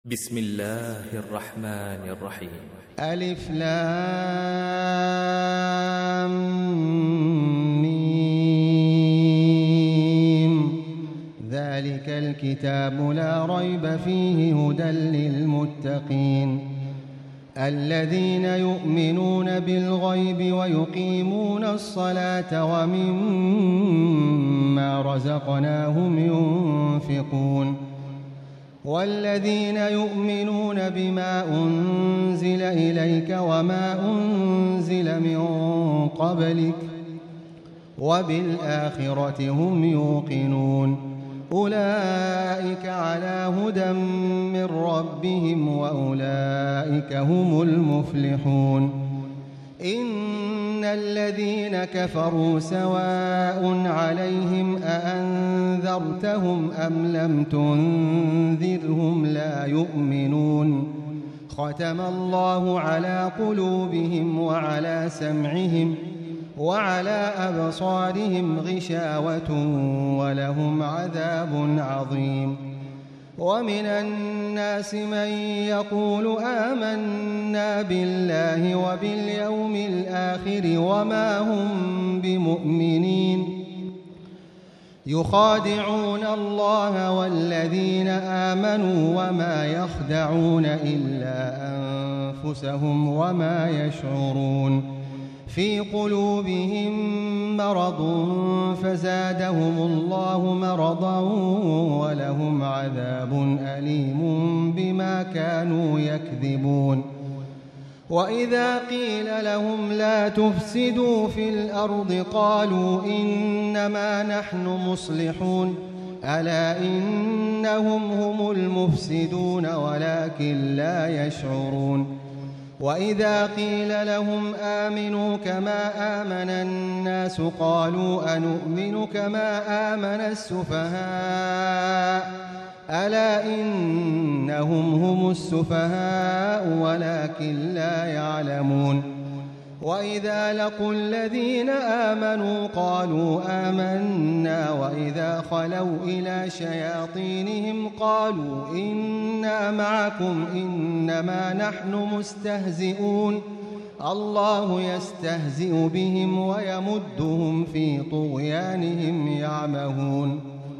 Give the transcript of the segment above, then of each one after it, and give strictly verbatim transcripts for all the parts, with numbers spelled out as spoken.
بسم الله الرحمن الرحيم. ألف لام ميم. ذلك الكتاب لا ريب فيه هدى للمتقين الذين يؤمنون بالغيب ويقيمون الصلاة ومما رزقناهم ينفقون والذين يؤمنون بما أنزل إليك وما أنزل من قبلك وبالآخرة هم يوقنون أولئك على هدى من ربهم وأولئك هم المفلحون إن الذين كفروا سواء عليهم أأنذرتهم أم لم تنذرهم لا يؤمنون ختم الله على قلوبهم وعلى سمعهم وعلى أبصارهم غشاوة ولهم عذاب عظيم ومن الناس من يقول آمنا بالله وباليوم الآخر وما هم بمؤمنين يخادعون الله والذين آمنوا وما يخدعون إلا أنفسهم وما يشعرون في قلوبهم مرض فزادهم الله مرضا ولهم عذاب أليم بما كانوا يكذبون وإذا قيل لهم لا تفسدوا في الأرض قالوا إنما نحن مصلحون ألا إنهم هم المفسدون ولكن لا يشعرون وإذا قيل لهم آمنوا كما آمن الناس قالوا أنؤمن كما آمن السفهاء ألا إنهم هم السفهاء ولكن لا يعلمون وإذا لقوا الذين آمنوا قالوا آمنا وإذا خلوا إلى شياطينهم قالوا إنا معكم إنما نحن مستهزئون الله يستهزئ بهم ويمدهم في طغيانهم يعمهون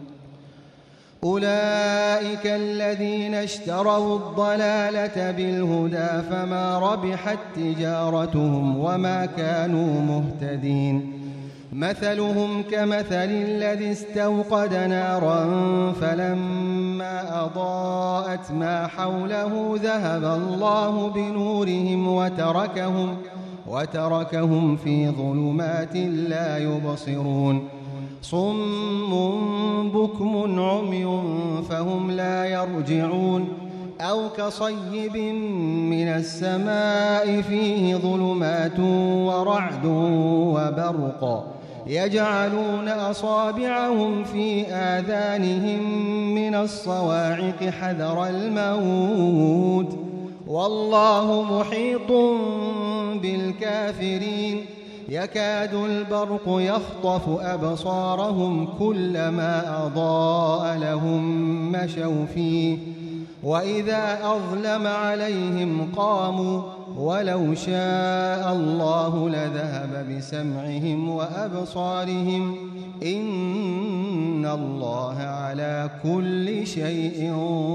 أولئك الذين اشتروا الضلالة بالهدى فما ربحت تجارتهم وما كانوا مهتدين مثلهم كمثل الذي استوقد نارا فلما أضاءت ما حوله ذهب الله بنورهم وتركهم, وتركهم في ظلمات لا يبصرون صم بكم عمي فهم لا يرجعون أو كصيب من السماء فيه ظلمات ورعد وبرق يجعلون أصابعهم في آذانهم من الصواعق حذر الموت والله محيط بالكافرين يكاد البرق يخطف أبصارهم كلما أضاء لهم مشوا فيه وإذا أظلم عليهم قاموا ولو شاء الله لذهب بسمعهم وأبصارهم إن الله على كل شيء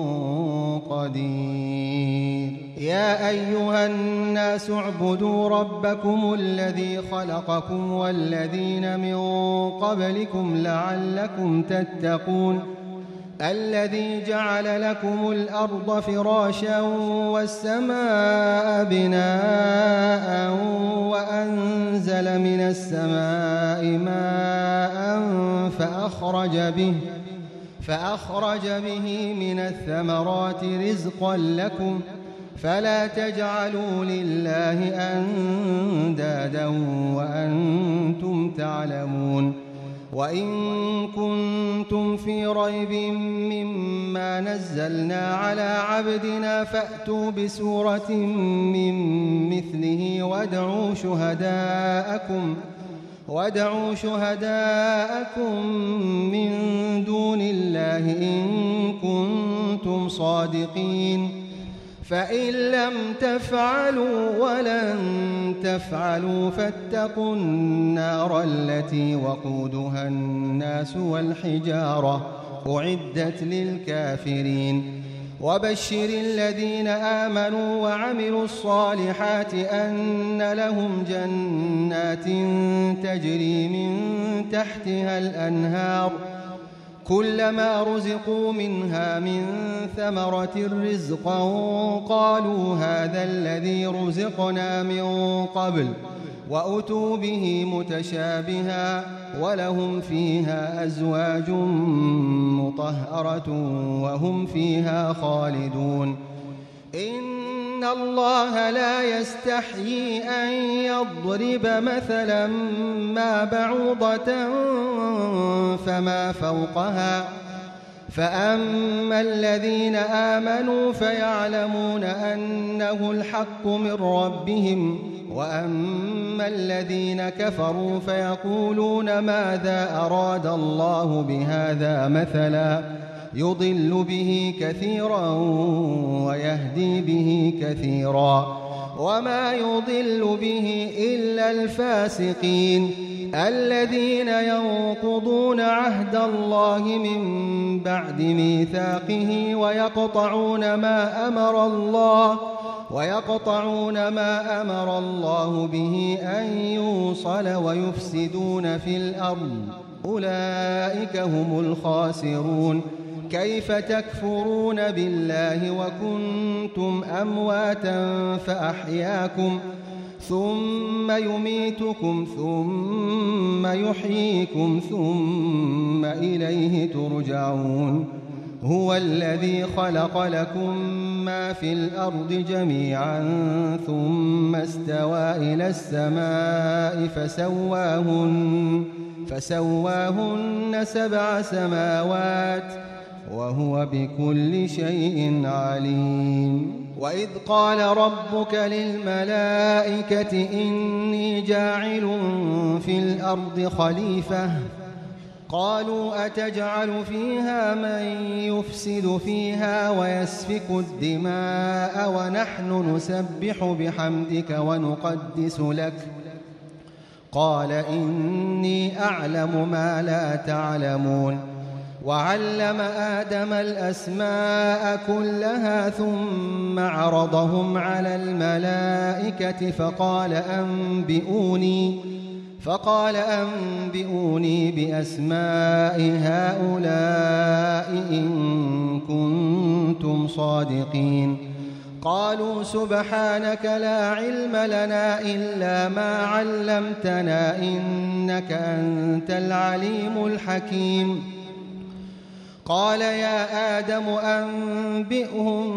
قدير يا أيها الناس اعبدوا ربكم الذي خلقكم والذين من قبلكم لعلكم تتقون الذي جعل لكم الأرض فراشا والسماء بناء وأنزل من السماء ماء فأخرج به فأخرج به من الثمرات رزقا لكم فلا تجعلوا لله أندادا وأنتم تعلمون وإن كنتم في ريب مما نزلنا على عبدنا فأتوا بسورة من مثله وادعوا شهداءكم وادعوا شهداءكم من دون الله إن كنتم صادقين فإن لم تفعلوا ولن تفعلوا فاتقوا النار التي وقودها الناس والحجارة أعدت للكافرين وبشر الذين آمنوا وعملوا الصالحات أن لهم جنات تجري من تحتها الأنهار كلما رزقوا منها من ثمرة رزقا قالوا هذا الذي رزقنا من قبل وأتوا به متشابها ولهم فيها أزواج مطهرة وهم فيها خالدون إن الله لا يستحيي أن يضرب مثلا ما بعوضة فما فوقها فأما الذين آمنوا فيعلمون أنه الحق من ربهم وأما الذين كفروا فيقولون ماذا أراد الله بهذا مثلا يضل به كثيرا ويهدي به كثيرا وما يضل به إلا الفاسقين الذين ينقضون عهد الله من بعد ميثاقه ويقطعون ما أمر الله ويقطعون ما أمر الله به أن يوصل ويفسدون في الأرض أولئك هم الخاسرون كيف تكفرون بالله وكنتم أمواتا فأحياكم ثم يميتكم ثم يحييكم ثم إليه ترجعون هو الذي خلق لكم ما في الأرض جميعا ثم استوى إلى السماء فسواهن, فسواهن سبع سماوات وهو بكل شيء عليم وإذ قال ربك للملائكة إني جاعل في الأرض خليفة قالوا أتجعل فيها من يفسد فيها ويسفك الدماء ونحن نسبح بحمدك ونقدس لك قال إني أعلم ما لا تعلمون وعلم آدم الأسماء كلها ثم عرضهم على الملائكة فقال أنبئوني فقال أنبئوني بأسماء هؤلاء إن كنتم صادقين قالوا سبحانك لا علم لنا إلا ما علمتنا إنك أنت العليم الحكيم قال يا آدم أنبئهم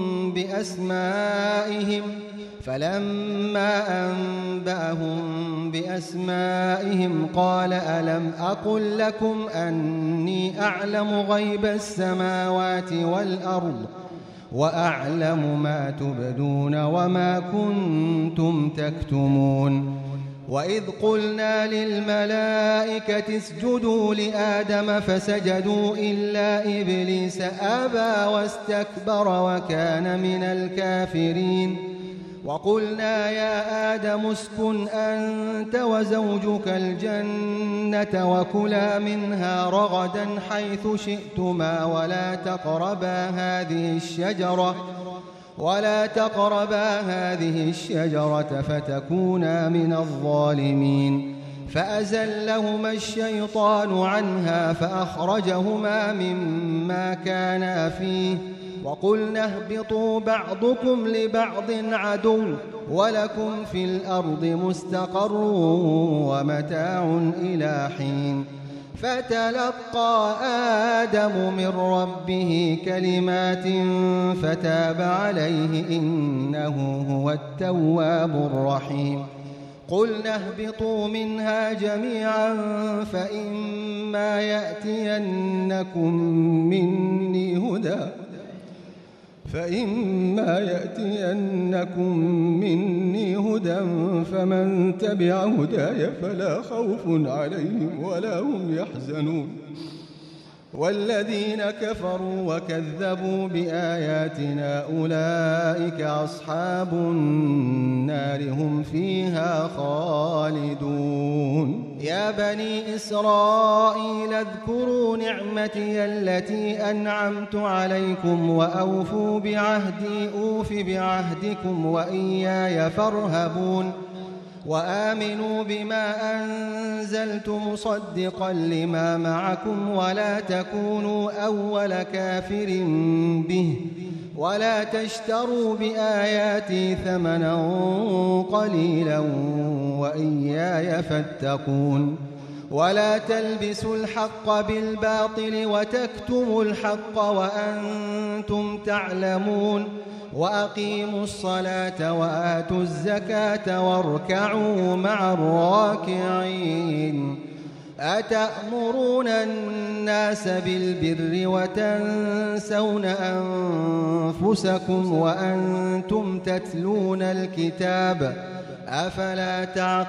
بأسمائهم فلما أنبأهم بأسمائهم قال ألم أقل لكم أني أعلم غيب السماوات والأرض وأعلم ما تبدون وما كنتم تكتمون وإذ قلنا للملائكة اسجدوا لآدم فسجدوا إلا إبليس أبى واستكبر وكان من الكافرين وقلنا يا آدم اسكن أنت وزوجك الجنة وكلا منها رغدا حيث شئتما ولا تقربا هذه الشجرة ولا تقربا هذه الشجرة فتكونا من الظالمين فأزلهما الشيطان عنها فأخرجهما مما كانا فيه وقلنا اهبطوا بعضكم لبعض عدو ولكم في الأرض مستقر ومتاع إلى حين فتلقى آدم من ربه كلمات فتاب عليه إنه هو التواب الرحيم قلنا اهبطوا منها جميعا فإما يأتينكم مني هدى فإما يأتينكم مني هدى فمن تبع هداي فلا خوف عليهم ولا هم يحزنون والذين كفروا وكذبوا بآياتنا أولئك أصحاب النار هم فيها خالدون. يا بني إسرائيل اذكروا نعمتي التي أنعمت عليكم وأوفوا بعهدي أوف بعهدكم وإياي فارهبون وآمنوا بما أنزلت مصدقا لما معكم ولا تكونوا أول كافر به ولا تشتروا بآياتي ثمنا قليلا وإياي فاتقون ولا تلبسوا الحق بالباطل وتكتموا الحق وأنتم تعلمون وأقيموا الصلاة وآتوا الزكاة واركعوا مع الراكعين. أتأمرون الناس بالبر وتنسون أنفسكم وأنتم تتلون الكتاب أفلا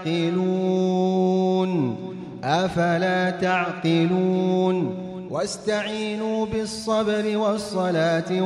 تعقلون أفلا تعقلون واستعينوا بالصبر والصلاة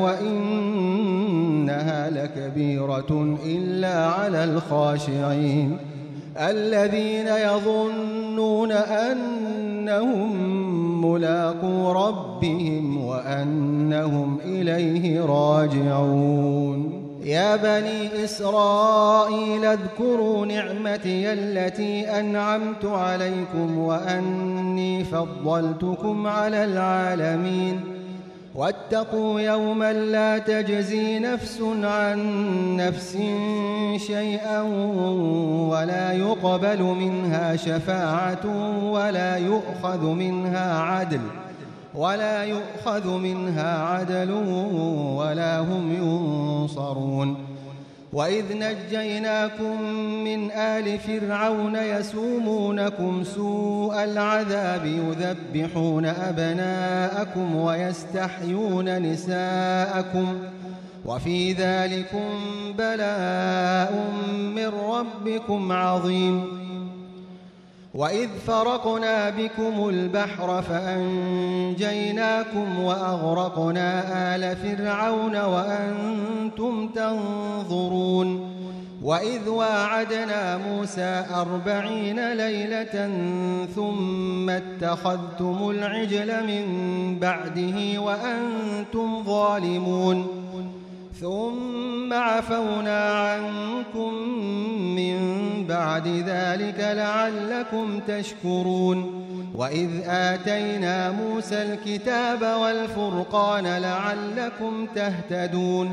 وإنها لكبيرة إلا على الخاشعين الذين يظنون أنهم ملاقو ربهم وأنهم إليه راجعون. يا بني إسرائيل اذكروا نعمتي التي أنعمت عليكم وأني فضلتكم على العالمين واتقوا يوما لا تجزي نفس عن نفس شيئا ولا يقبل منها شفاعة ولا يؤخذ منها عدل ولا يؤخذ منها عدل ولا هم ينصرون. وإذ نجيناكم من آل فرعون يسومونكم سوء العذاب يذبحون أبناءكم ويستحيون نساءكم وفي ذلكم بلاء من ربكم عظيم. وإذ فرقنا بكم البحر فأنجيناكم وأغرقنا آل فرعون وأنتم تنظرون. وإذ واعدنا موسى أربعين ليلة ثم اتخذتم العجل من بعده وأنتم ظالمون ثم عفونا عنكم من بعد ذلك لعلكم تشكرون. وإذ آتينا موسى الكتاب والفرقان لعلكم تهتدون.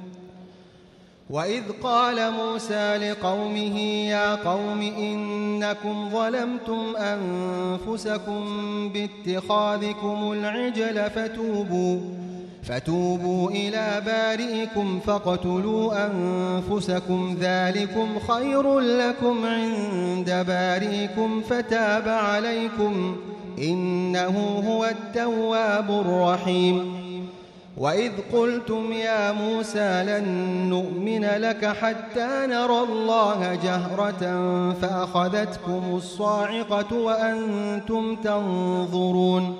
وإذ قال موسى لقومه يا قوم إنكم ظلمتم أنفسكم باتخاذكم العجل فتوبوا فتوبوا إلى بارئكم فاقتلوا أنفسكم ذلكم خير لكم عند بارئكم فتاب عليكم إنه هو التواب الرحيم. وإذ قلتم يا موسى لن نؤمن لك حتى نرى الله جهرة فأخذتكم الصاعقة وأنتم تنظرون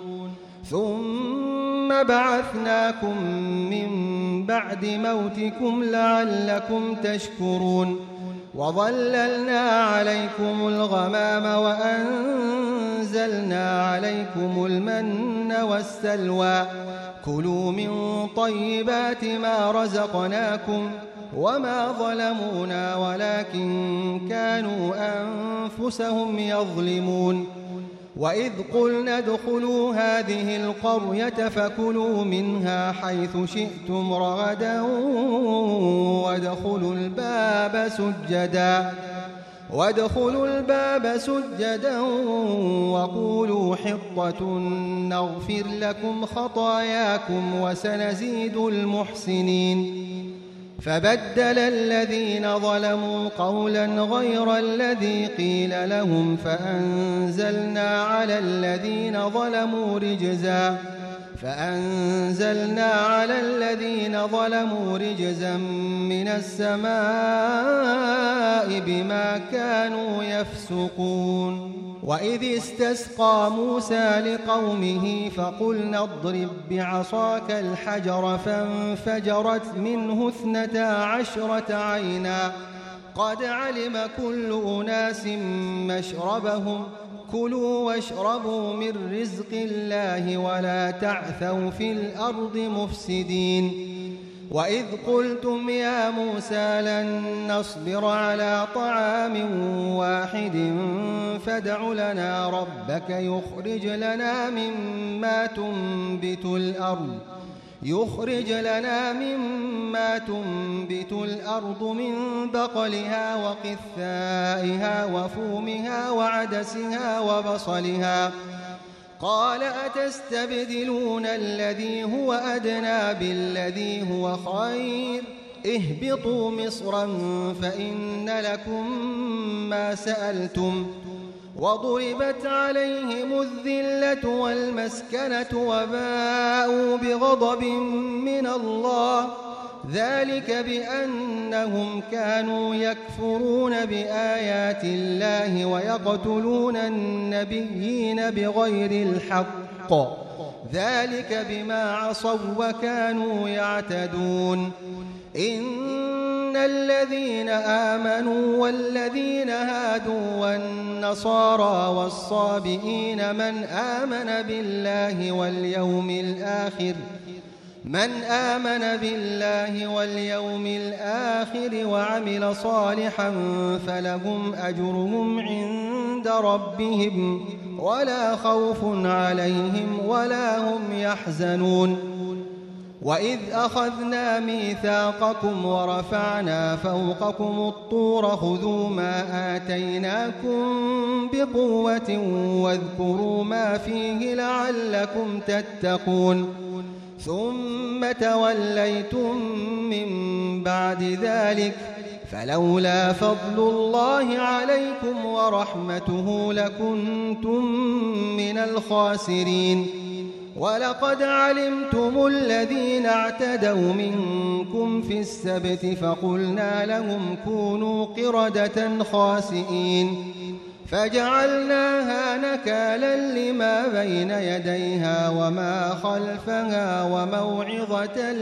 ثم بعثناكم من بعد موتكم لعلكم تشكرون. وظللنا عليكم الغمام وأنزلنا عليكم المن والسلوى كلوا من طيبات ما رزقناكم وما ظلمونا ولكن كانوا أنفسهم يظلمون. وإذ قلنا ادخلوا هذه القرية فكلوا منها حيث شئتم رغدا وادخلوا الباب سجدا وادخلوا الباب سجدا وقولوا حطة نغفر لكم خطاياكم وسنزيد المحسنين. فبدل الذين ظلموا قولا غير الذي قيل لهم فأنزلنا على الذين ظلموا رجزا فأنزلنا على الذين ظلموا رجزا من السماء بما كانوا يفسقون. وإذ استسقى موسى لقومه فقلنا اضرب بعصاك الحجر فانفجرت منه اثنتا عشرة عينا قد علم كل أناس مشربهم كلوا واشربوا من رزق الله ولا تعثوا في الأرض مفسدين. وإذ قلتم يا موسى لن نصبر على طعام واحد فادع لنا ربك يخرج لنا مما تنبت الأرض يخرج لنا مما تنبت الأرض من بقلها وقثائها وفومها وعدسها وبصلها قال أتستبدلون الذي هو أدنى بالذي هو خير اهبطوا مصرا فإن لكم ما سألتم وضربت عليهم الذلة والمسكنة وباءوا بغضب من الله ذلك بأنهم كانوا يكفرون بآيات الله ويقتلون النبيين بغير الحق ذلك بما عصوا وكانوا يعتدون. إن الذين آمنوا والذين هادوا والنصارى والصابئين من آمن بالله واليوم الآخر من آمن بالله واليوم الآخر وعمل صالحا فلهم أجرهم عند ربهم ولا خوف عليهم ولا هم يحزنون. وإذ أخذنا ميثاقكم ورفعنا فوقكم الطور خذوا ما آتيناكم بقوة واذكروا ما فيه لعلكم تتقون ثم توليتم من بعد ذلك فلولا فضل الله عليكم ورحمته لكنتم من الخاسرين. ولقد علمتم الذين اعتدوا منكم في السبت فقلنا لهم كونوا قردة خاسئين فجعلناها نكالا لما بين يديها وما خلفها وموعظة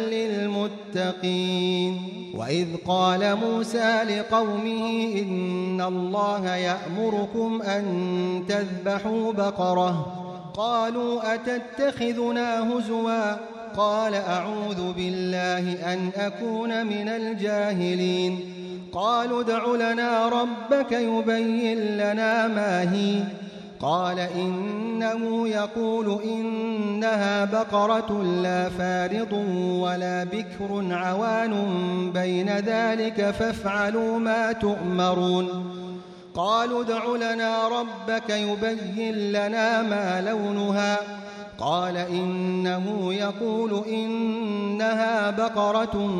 للمتقين. وإذ قال موسى لقومه إن الله يأمركم أن تذبحوا بقرة قالوا أتتخذنا هزوا قال أعوذ بالله أن أكون من الجاهلين. قالوا ادع لنا ربك يبين لنا ما هي قال إنه يقول إنها بقرة لا فارض ولا بكر عوان بين ذلك فافعلوا ما تؤمرون. قالوا ادع لنا ربك يبين لنا ما لونها قال إنه يقول إنها بقرة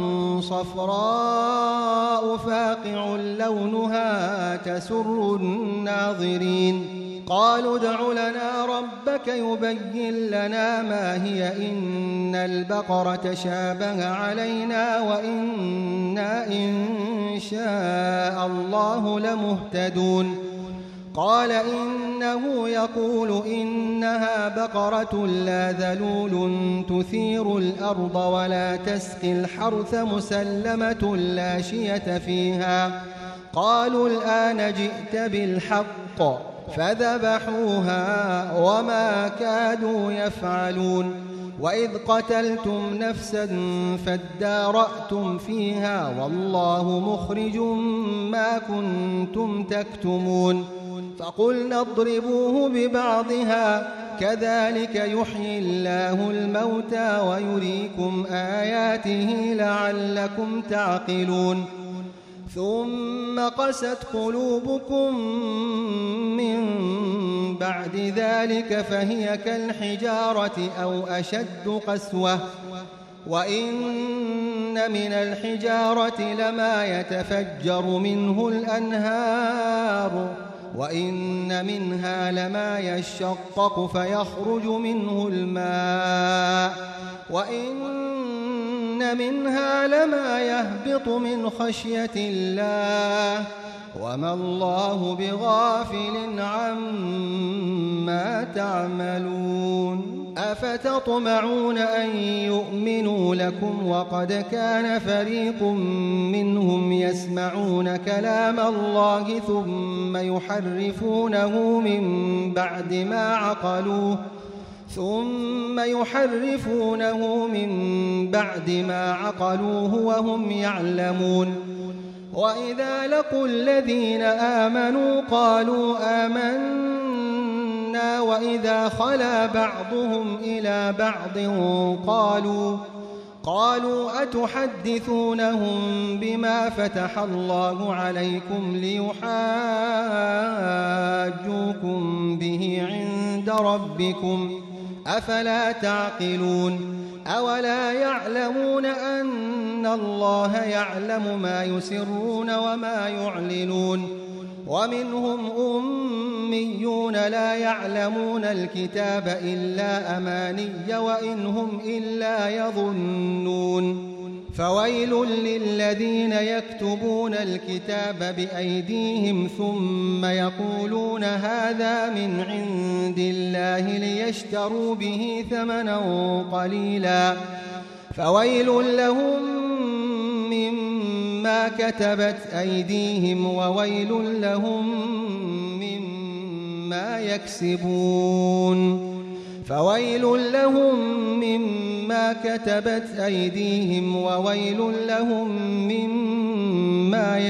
صفراء فاقع لونها تسر الناظرين. قالوا ادع لنا ربك يبين لنا ما هي إن البقرة شابه علينا وإنا إن شاء الله لمهتدون. قال إنه يقول إنها بقرة لا ذلول تثير الأرض ولا تسقي الحرث مسلمة لا شية فيها. قالوا الآن جئت بالحق فذبحوها وما كادوا يفعلون. وإذ قتلتم نفسا فادارأتم فيها والله مخرج ما كنتم تكتمون. فقلنا اضربوه ببعضها كذلك يحيي الله الموتى ويريكم آياته لعلكم تعقلون. ثم قست قلوبكم من بعد ذلك فهي كالحجارة أو أشد قسوة وإن من الحجارة لما يتفجر منه الأنهار وإن منها لما يشقق فيخرج منه الماء وإن منها لما يهبط من خشية الله وما الله بغافل عما تعملون أفتطمعون أن يؤمنوا لكم وقد كان فريق منهم يسمعون كلام الله ثم يحرفونه من بعد ما عقلوه ثم يحرفونه من بعد ما عقلوه وهم يعلمون وإذا لقوا الذين آمنوا قالوا آمنا وإذا خلا بعضهم إلى بعض قالوا قالوا أتحدثونهم بما فتح الله عليكم ليحاجوكم به عند ربكم أفلا تعقلون أولا يعلمون أن الله يعلم ما يسرون وما يعلنون ومنهم أميون لا يعلمون الكتاب إلا أماني وإن هم إلا يظنون فويل للذين يكتبون الكتاب بأيديهم ثم يقولون هذا من عند الله ليشتروا به ثمنا قليلا فويل لهم مما كتبت أيديهم وويل لهم مما يكسبون فويل لهم مما كتبت أيديهم وويل لهم مما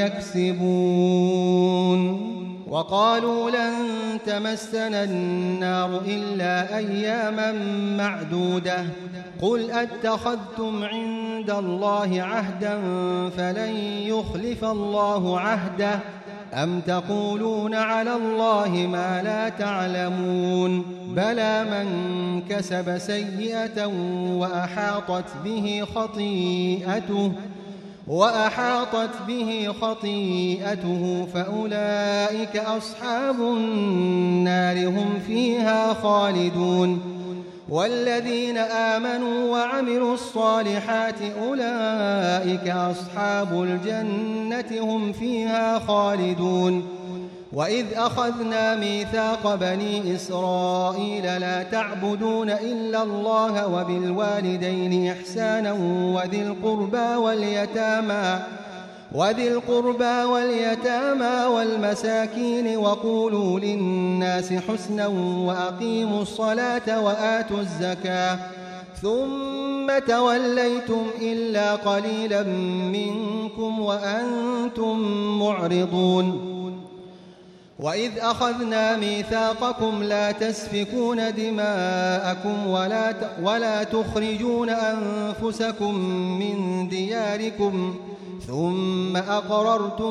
يكسبون وقالوا لن تمسنا النار إلا أياما معدودة قل أتخذتم عند الله عهدا فلن يخلف الله عهده أم تقولون على الله ما لا تعلمون بلى من كسب سيئة وأحاطت به خطيئته وأحاطت به خطيئته فأولئك أصحاب النار هم فيها خالدون والذين آمنوا وعملوا الصالحات أولئك أصحاب الجنة هم فيها خالدون وإذ أخذنا ميثاق بني إسرائيل لا تعبدون إلا الله وبالوالدين إحسانا وذي القربى واليتامى وذي القربى واليتامى والمساكين وقولوا للناس حسنا وأقيموا الصلاة وآتوا الزكاة ثم توليتم إلا قليلا منكم وأنتم معرضون وإذ أخذنا ميثاقكم لا تسفكون دماءكم ولا ولا تخرجون أنفسكم من دياركم ثم أقررتم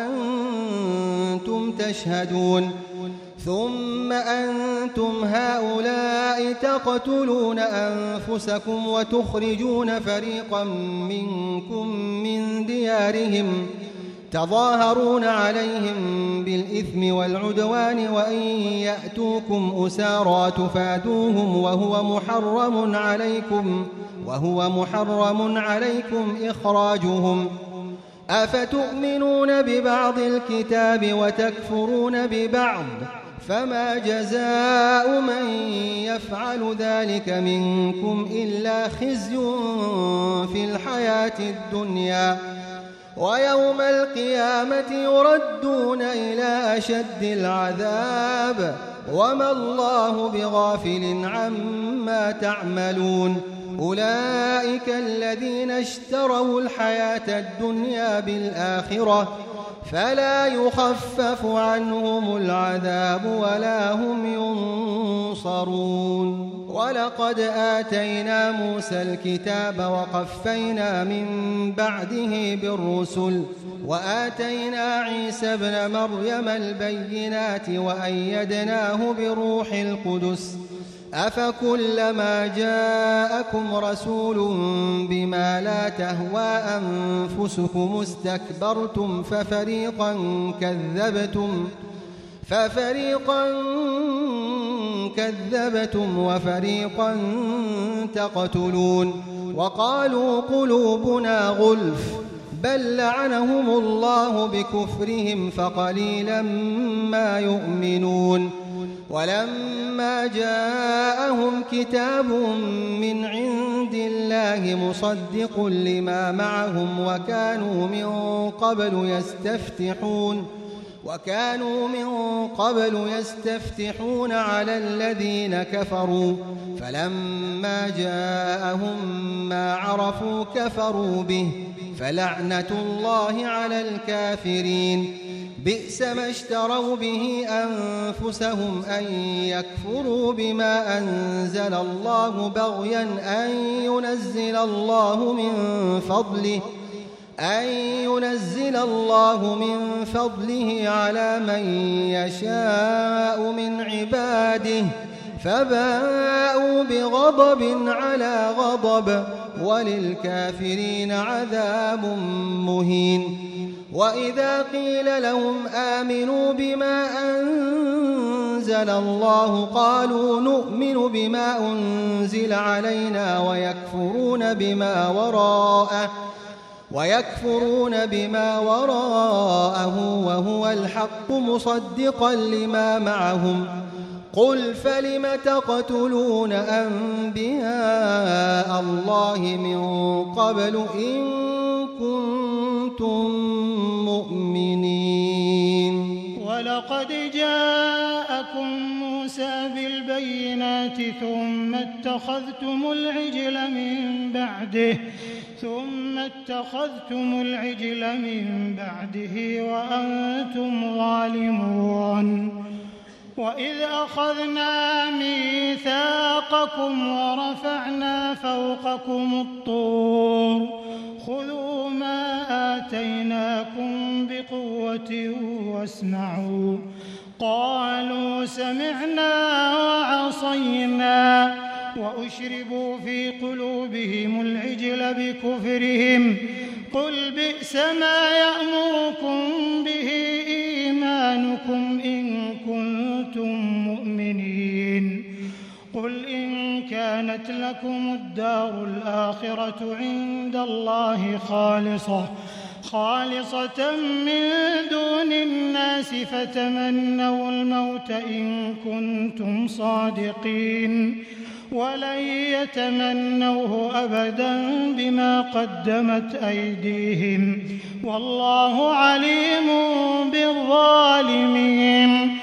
وأنتم تشهدون ثم أنتم هؤلاء تقتلون أنفسكم وتخرجون فريقا منكم من ديارهم تظاهرون عليهم بالإثم والعدوان وإن يأتوكم أسارى تفادوهم وهو محرم عليكم وهو محرم عليكم إخراجهم أفتؤمنون ببعض الكتاب وتكفرون ببعض فما جزاء من يفعل ذلك منكم إلا خزي في الحياة الدنيا ويوم القيامة يردون إلى أشد العذاب وما الله بغافل عما تعملون أولئك الذين اشتروا الحياة الدنيا بالآخرة فلا يخفف عنهم العذاب ولا هم ينصرون ولقد آتينا موسى الكتاب وقفينا من بعده بالرسل وآتينا عيسى ابن مريم البينات وأيدناه بروح القدس أفكلما جاءكم رسول بما لا تهوى أنفسكم استكبرتم ففريقا كذبتم ففريقا كذبتم وفريقا تقتلون وقالوا قلوبنا غلف بل لعنهم الله بكفرهم فقليلا ما يؤمنون ولما جاءهم كتاب من عند الله مصدق لما معهم وكانوا من قبل يستفتحون وكانوا من قبل يستفتحون على الذين كفروا فلما جاءهم ما عرفوا كفروا به فلعنة الله على الكافرين بئس ما اشتروا به أنفسهم أن يكفروا بما أنزل الله بغيا أن ينزل الله من فضله أن ينزل الله من فضله على من يشاء من عباده فباءوا بغضب على غضب وللكافرين عذاب مهين وإذا قيل لهم آمنوا بما أنزل الله قالوا نؤمن بما أنزل علينا ويكفرون بما وراءه ويكفرون بما وراءه وهو الحق مصدقا لما معهم قل فلم تقتلون أنبياء الله من قبل إن كنتم مؤمنين ولقد جاءكم موسى بالبينات ثم اتخذتم العجل من بعده ثم اتخذتم العجل من بعده وأنتم ظالمون وإذ أخذنا ميثاقكم ورفعنا فوقكم الطور خذوا ما آتيناكم بقوة واسمعوا قالوا سمعنا وعصينا وأشربوا في قلوبهم العجل بكفرهم قل بئس ما يأمركم به إيمانكم إن كنتم مؤمنين قل إن كانت لكم الدار الآخرة عند الله خالصة خالصة من دون الناس فتمنوا الموت إن كنتم صادقين ولن يتمنوه أبدا بما قدمت أيديهم والله عليم بالظالمين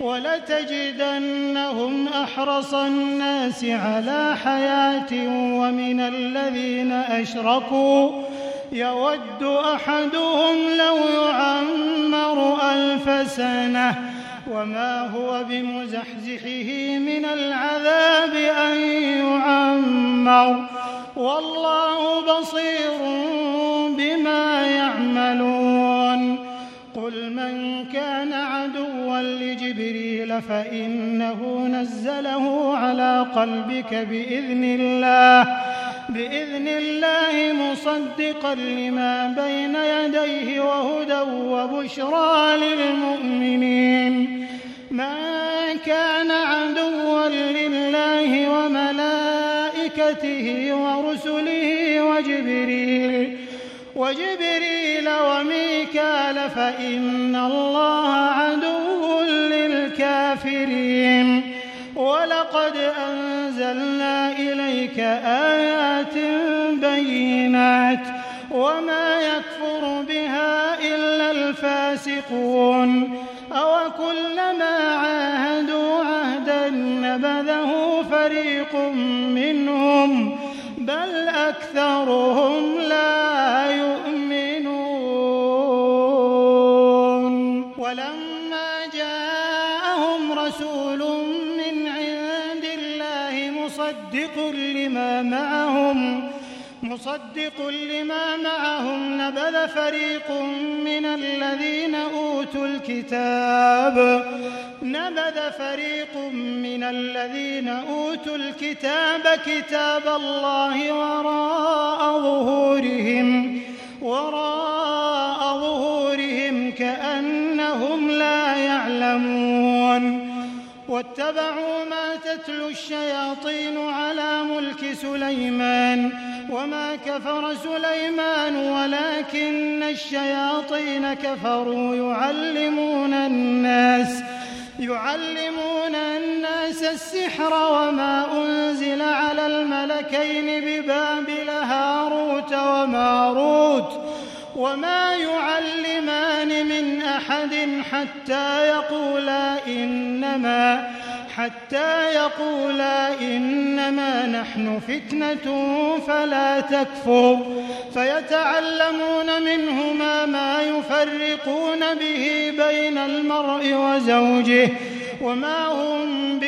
ولتجدنهم أحرص الناس على حياة ومن الذين أشركوا يود أحدهم لو يعمر ألف سنة وما هو بمزحزحه من العذاب أن يعمر والله بصير بما يعملون قل من كان عدوا لجبريل فإنه نزله على قلبك بإذن الله بإذن الله مصدقا لما بين يديه وهدى وبشرى للمؤمنين من كان عدوا لله وملائكته ورسله وجبريل وجبريل وميكال فإن الله عدو للكافرين ولقد أنزلنا إليك آيات بينات وما يكفر بها إلا الفاسقون أوكلما عاهدوا عهدا نبذه فريق منهم بل أكثرهم لا يؤمنون ولما جاءهم رسول من عند الله مصدق لما معهم مصدق لما معهم نبذ فريق من الذين أوتوا الكتاب نبذ فريق من الذين أوتوا الكتاب كتاب الله وراء ظهورهم وراء ظهورهم كأنهم لا يعلمون واتبعوا ما تتلو الشياطين على ملك سليمان وما كفر سليمان ولكن الشياطين كفروا يعلمون الناس يعلمون الناس السحر وما أنزل على الملكين ببابل هاروت وماروت وما يعلمان من أحد حتى يقولا إنما حتى يقولا إنما نحن فتنة فلا تكفر فيتعلمون منهما ما يفرقون به بين المرء وزوجه وما هم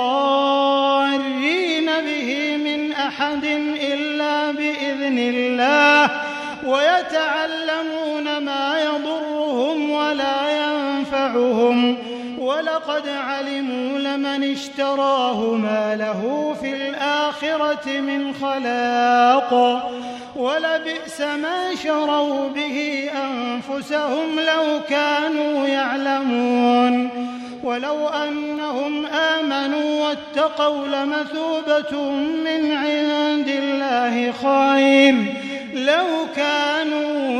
بضارين به من أحد إلا بإذن الله ويتعلمون ما يضرهم ولا ينفعهم ولقد علموا لمن اشتراه ما له في الآخرة من خلاق ولبئس ما شروا به أنفسهم لو كانوا يعلمون ولو أنهم آمنوا واتقوا لمثوبة من عند الله خير لو كانوا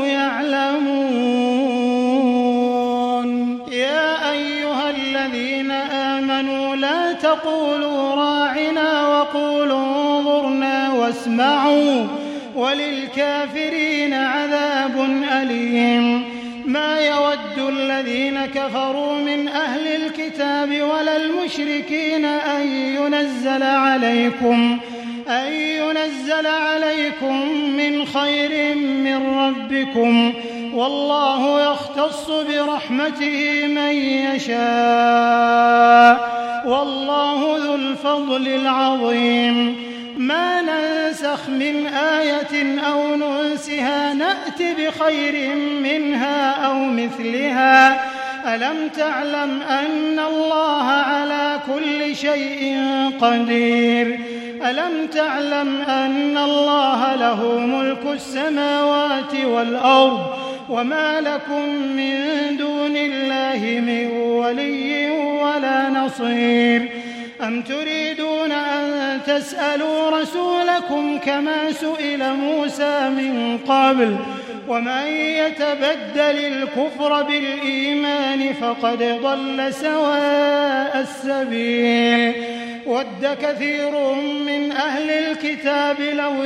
يعلمون. يا أيها الذين آمنوا لا تقولوا راعنا وقولوا انظرنا واسمعوا وللكافرين عذاب أليم. ما يود الذين كفروا من أهل الكتاب ولا المشركين أن ينزل عليكم أن ينزل عليكم من خير من ربكم والله يختص برحمته من يشاء والله ذو الفضل العظيم. ما ننسخ من آية أو ننسها نأت بخير منها أو مثلها. ألم تعلم أن الله على كل شيء قدير؟ ألم تعلم أن الله له ملك السماوات والأرض وما لكم من دون الله من ولي ولا نصير؟ أم تريدون أن تسألوا رسولكم كما سئل موسى من قبل ومن يتبدل الكفر بالإيمان فقد ضل سواء السبيل. ود كثير من أهل الكتاب لو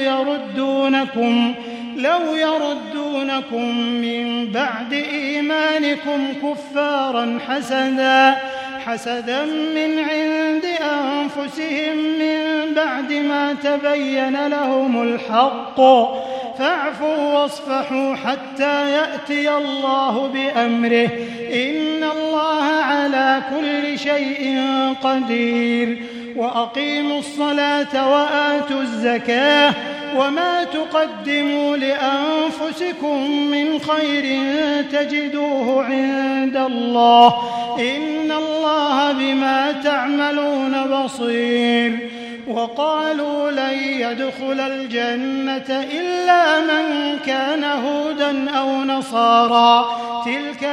يردونكم لو يردونكم من بعد إيمانكم كفارا حسدا حسدا من عند أنفسهم من بعد ما تبين لهم الحق فاعفوا واصفحوا حتى يأتي الله بأمره إن الله على كل شيء قدير. وأقيموا الصلاة وآتوا الزكاة وما تقدموا لأنفسكم من خير تجدوه عند الله إن الله بما تعملون بصير. وقالوا لن يدخل الجنة إلا من كان هودا أو نصارى تلك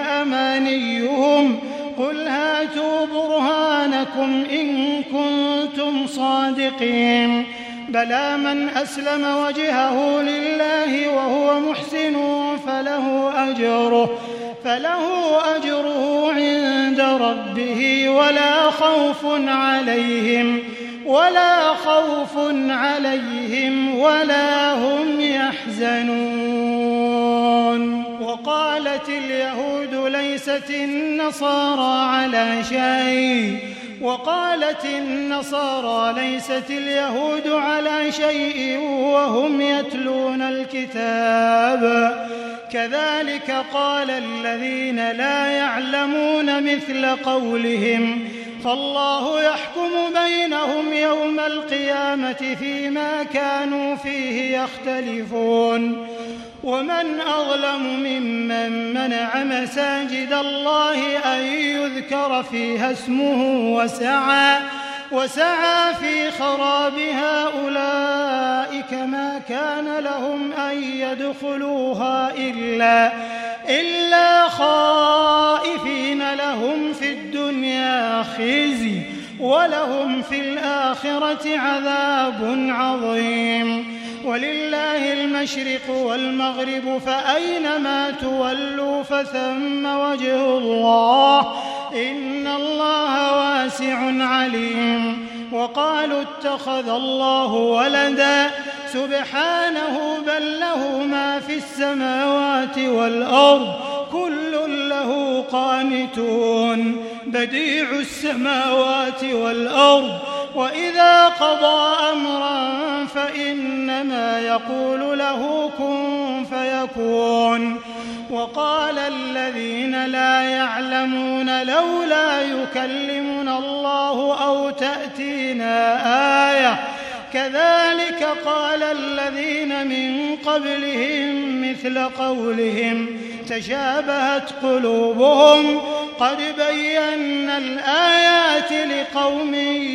أمانيهم قل هاتوا برهانكم إن كنتم صادقين. بلى من أسلم وجهه لله وهو محسن فله أجره فله أجره عند ربه ولا خوف عليهم ولا خوف عليهم ولا هم يحزنون. وقالت اليهود ليست النصارى على شيء وقالت النصارى ليست اليهود على شيء وهم يتلون الكتاب كذلك قال الذين لا يعلمون مثل قولهم فالله يحكم بينهم يوم القيامة فيما كانوا فيه يختلفون. ومن أظلم ممن منع مساجد الله أن يذكر فيها اسمه وسعى وسعى في خرابها أولئك ما كان لهم أن يدخلوها إلا إلا خائفين لهم في الدنيا خزي وَلَهُمْ فِي الْآخِرَةِ عَذَابٌ عَظِيمٌ وَلِلَّهِ الْمَشْرِقُ وَالْمَغْرِبُ فَأَيْنَمَا تُوَلُّوا فَثَمَّ وَجْهُ اللَّهِ إِنَّ اللَّهَ وَاسِعٌ عَلِيمٌ وَقَالُوا اتَّخَذَ اللَّهُ وَلَدًا سُبْحَانَهُ بَل لَّهُ مَا فِي السَّمَاوَاتِ وَالْأَرْضِ كُلٌّ لَّهُ قَانِتُونَ بَدِيعُ السَّمَاوَاتِ وَالْأَرْضِ وَإِذَا قَضَىٰ أَمْرًا فَإِنَّمَا يَقُولُ لَهُ كُن فَيَكُونُ وَقَالَ الَّذِينَ لَا يَعْلَمُونَ لَوْلَا يُكَلِّمُنَا اللَّهُ أَوْ تَأْتِينَا آيَةٌ كَذَٰلِكَ قَالَ الَّذِينَ مِن قَبْلِهِم مِّثْلَ قَوْلِهِمْ تَشَابَهَتْ قُلُوبُهُمْ قَدْ بَيَّنَّا الْآيَاتِ لِقَوْمٍ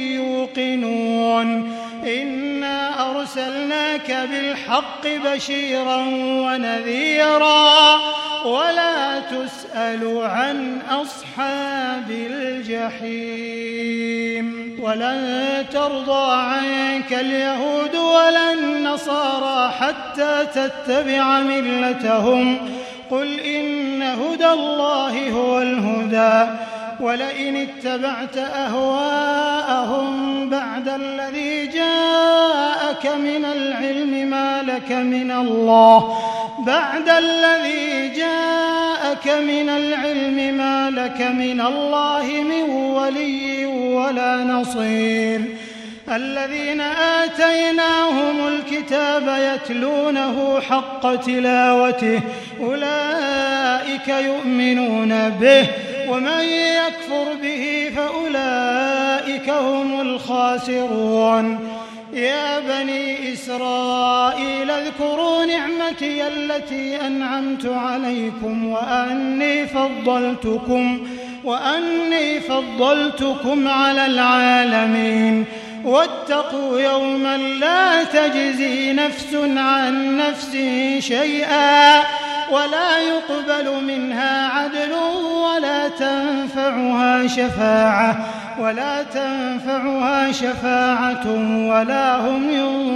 يُوقِنُونَ إِنَّا أَرْسَلْنَاكَ بِالْحَقِّ بَشِيرًا وَنَذِيرًا وَلَا تُسْأَلُ عَنْ أَصْحَابِ الْجَحِيمِ وَلَن تَرْضَىٰ عَنكَ الْيَهُودُ وَلَا النَّصَارَىٰ حَتَّىٰ تَتَّبِعَ مِلَّتَهُمْ قُلْ إِنَّ هُدَى اللَّهِ هُوَ الْهُدَىٰ وَلَئِنِ اتَّبَعْتَ أَهْوَاءَهُم بَعْدَ الَّذِي جَاءَكَ مِنَ الْعِلْمِ مَا لَكَ مِنَ اللَّهِ بَعْدَ الَّذِي جَاءَكَ مِنَ الْعِلْمِ مَا لَكَ مِنَ اللَّهِ مِن وَلِيٍّ وَلَا نَصِيرٍ الَّذِينَ آتَيْنَاهُمُ الْكِتَابَ يَتْلُونَهُ حَقَّ تِلَاوَتِهِ أُولَٰئِكَ يُؤْمِنُونَ بِهِ وَمَن يَكْفُرْ بِهِ فَأُولَٰئِكَ هُمُ الْخَاسِرُونَ يَا بَنِي إِسْرَائِيلَ اذْكُرُوا نِعْمَتِيَ الَّتِي أَنْعَمْتُ عَلَيْكُمْ وَأَنِّي فَضَّلْتُكُمْ وَأَنِّي فَضَّلْتُكُمْ عَلَى الْعَالَمِينَ وَاتَّقُوا يَوْمًا لَّا تَجْزِي نَفْسٌ عَن نَّفْسٍ شَيْئًا ولا يقبل منها عدل ولا تنفعها شفاعة ولا تنفعها شفاعة ولا هم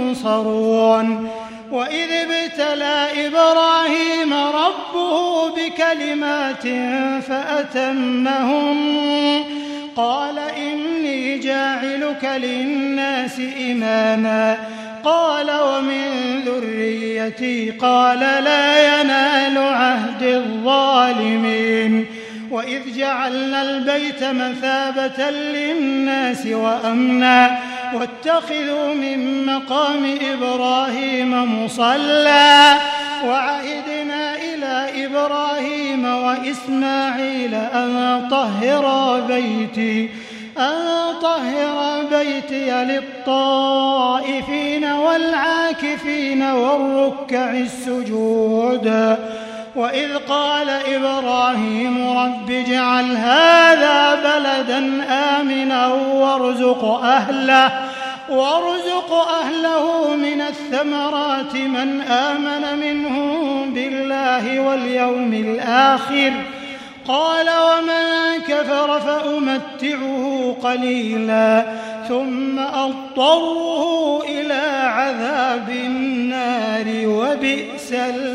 ينصرون وإذ ابتلى إبراهيم ربه بكلمات فأتمهم قال إني جاعلك للناس إماما قال ومن ذريتي قال لا ينال عهد الظالمين وإذ جعلنا البيت مثابة للناس وأمنا واتخذوا من مقام إبراهيم مصلى وعهدنا إلى إبراهيم وإسماعيل أن طهرا بيتي أن طهر بيتي للطائفين والعاكفين والركع السجود وإذ قال إبراهيم رب اجعل هذا بلدا آمنا وارزق أهله وارزق أهله من الثمرات من آمن منهم بالله واليوم الآخر قال ومن كفر فأمتعه قليلا ثم أضطره إلى عذاب النار وبئس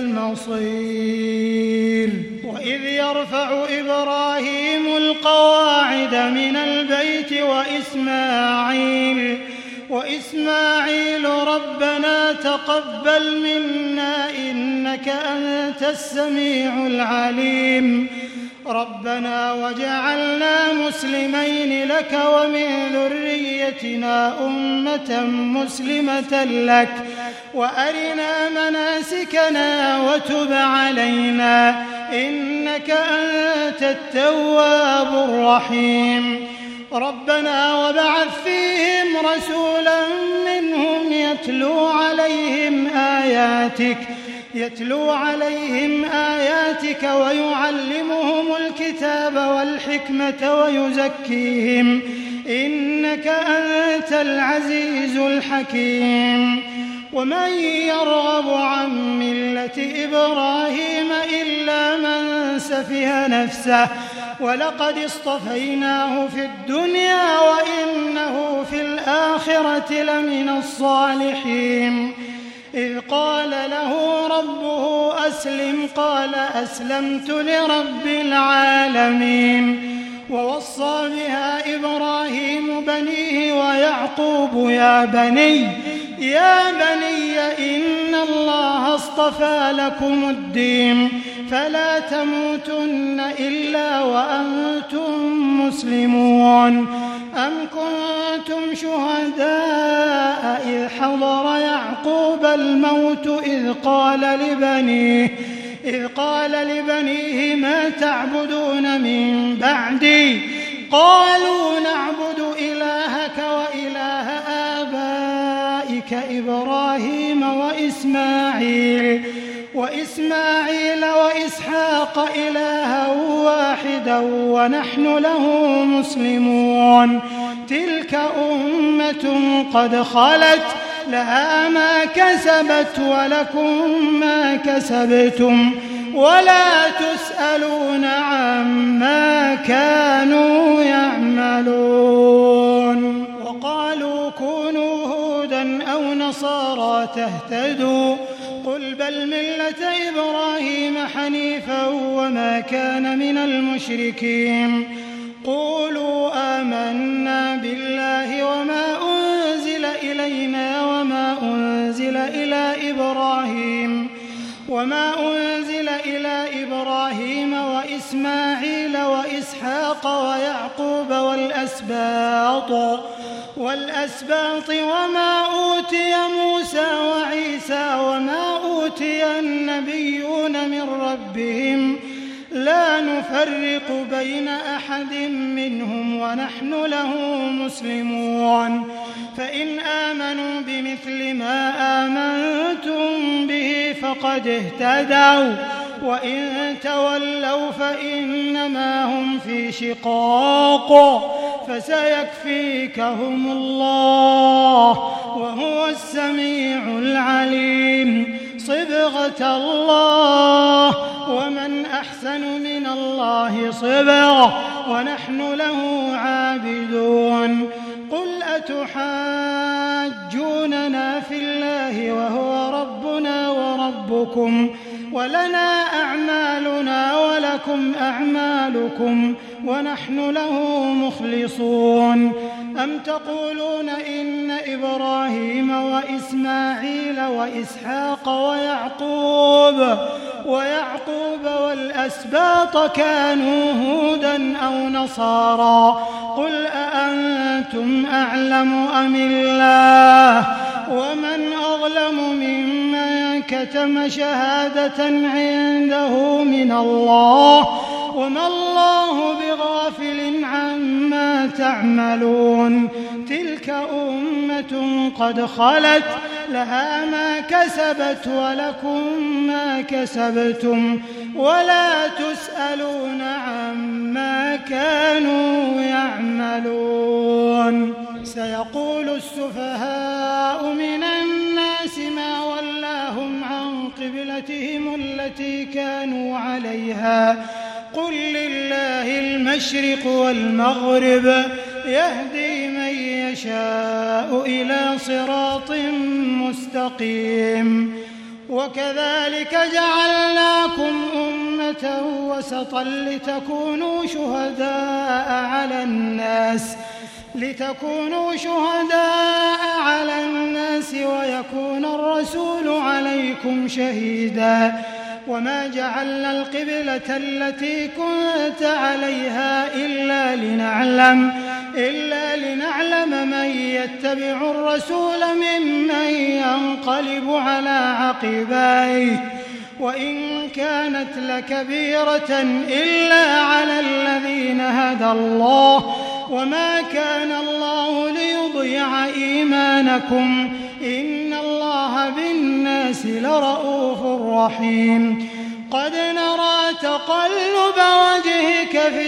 المصير وإذ يرفع إبراهيم القواعد من البيت وإسماعيل وإسماعيل ربنا تقبل منا إنك أنت السميع العليم ربنا وجعلنا مسلمين لك ومن ذريتنا أمة مسلمة لك وأرنا مناسكنا وتب علينا إنك أنت التواب الرحيم ربنا وابعث فيهم رسولا منهم يتلو عليهم آياتك يتلو عليهم آياتك ويعلمهم الكتاب والحكمة ويزكيهم إنك أنت العزيز الحكيم ومن يرغب عن ملة إبراهيم إلا من سفه نفسه ولقد اصطفيناه في الدنيا وإنه في الآخرة لمن الصالحين. إذ قال له ربه أسلم قال أسلمت لرب العالمين. ووصى بها إبراهيم بنيه ويعقوب يا بني يا بني إن الله اصطفى لكم الدين فلا تموتن إلا وأنتم مسلمون. أم كنتم شهداء إذ حضر يعقوب الموت إذ قال لبنيه إذ قال لبنيه ما تعبدون من بعدي قالوا نعبد إلهك وإله آبائك إبراهيم وإسماعيل وإسماعيل وإسحاق إلها واحدا ونحن له مسلمون. تلك أمة قد خلت لها ما كسبت ولكم ما كسبتم ولا تسألون عما كانوا يعملون. وقالوا كونوا هودا أو نصارى تهتدوا قل بل ملة إبراهيم حنيفا وما كان من المشركين. قولوا آمنا بالله وما أنزل إلينا وما أنزل إلى إبراهيم وما أنزل إلى إبراهيم وإسماعيل وإسحاق ويعقوب والأسباط والأسباط وما أوتي موسى وعيسى وما أوتي النبيون من ربهم لا نفرق بين أحد منهم ونحن له مسلمون. فإن آمنوا بمثل ما آمنتم به فقد اهتدوا وإن تولوا فإنما هم في شقاق فسيكفيكهم الله وهو السميع العليم. صبغة الله ومن أحسن من الله صبغة ونحن له عابدون. قل أتحاجوننا في الله وهو ربنا وربكم ولنا أعمالنا ولكم أعمالكم ونحن له مخلصون. أم تقولون إن إبراهيم وإسماعيل وإسحاق ويعقوب ويعقوب والأسباط كانوا هودا أو نصارى قل أأنتم أعلم أم الله ومن أظلم ممن كتم شهادة عنده من الله وما الله بغافل عما تعملون. تلك أمة قد خلت لها ما كسبت ولكم ما كسبتم ولا تسألون عما كانوا يعملون. سيقول السفهاء من الناس ما ولاهم عن قبلتهم التي كانوا عليها قل لله المشرق والمغرب يهدي من يشاء إلى صراط مستقيم. وكذلك جعلناكم أمة وسطا لتكونوا شهداء على الناس لتكونوا شهداء على الناس ويكون الرسول عليكم شهيدا. وما جعلنا القبلة التي كنت عليها إلا لنعلم إلا لنعلم من يتبع الرسول ممن ينقلب على عقبيه وإن كانت لكبيرة إلا على الذين هدى الله وما كان الله ليضيع إيمانكم إن الله بالناس لرؤوف رحيم. قد نرى تقلب وجهك في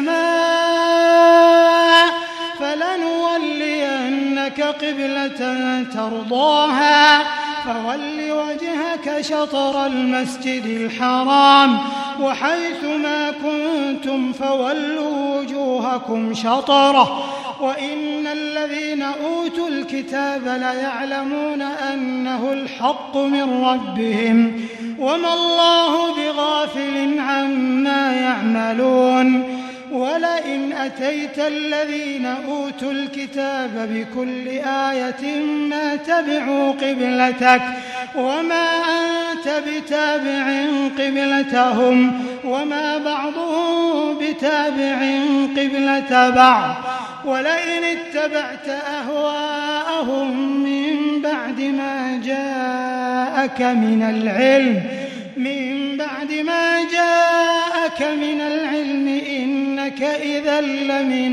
السماء فلنولينك قبلة ترضاها فول وجهك شطر المسجد الحرام وحيث ما كنتم فولوا وجوهكم شطره وإن الذين أوتوا الكتاب ليعلمون أنه الحق من ربهم وما الله بغافل عما يعملون ولئن أتيت الذين أوتوا الكتاب بكل آية ما تبعوا قبلتك وما أنت بتابع قبلتهم وما بعضهم بتابع قبلة بعض ولئن اتبعت أهواءهم من بعد ما جاءك من العلم من بعد ما جاءك من العلم إنك إذا لمن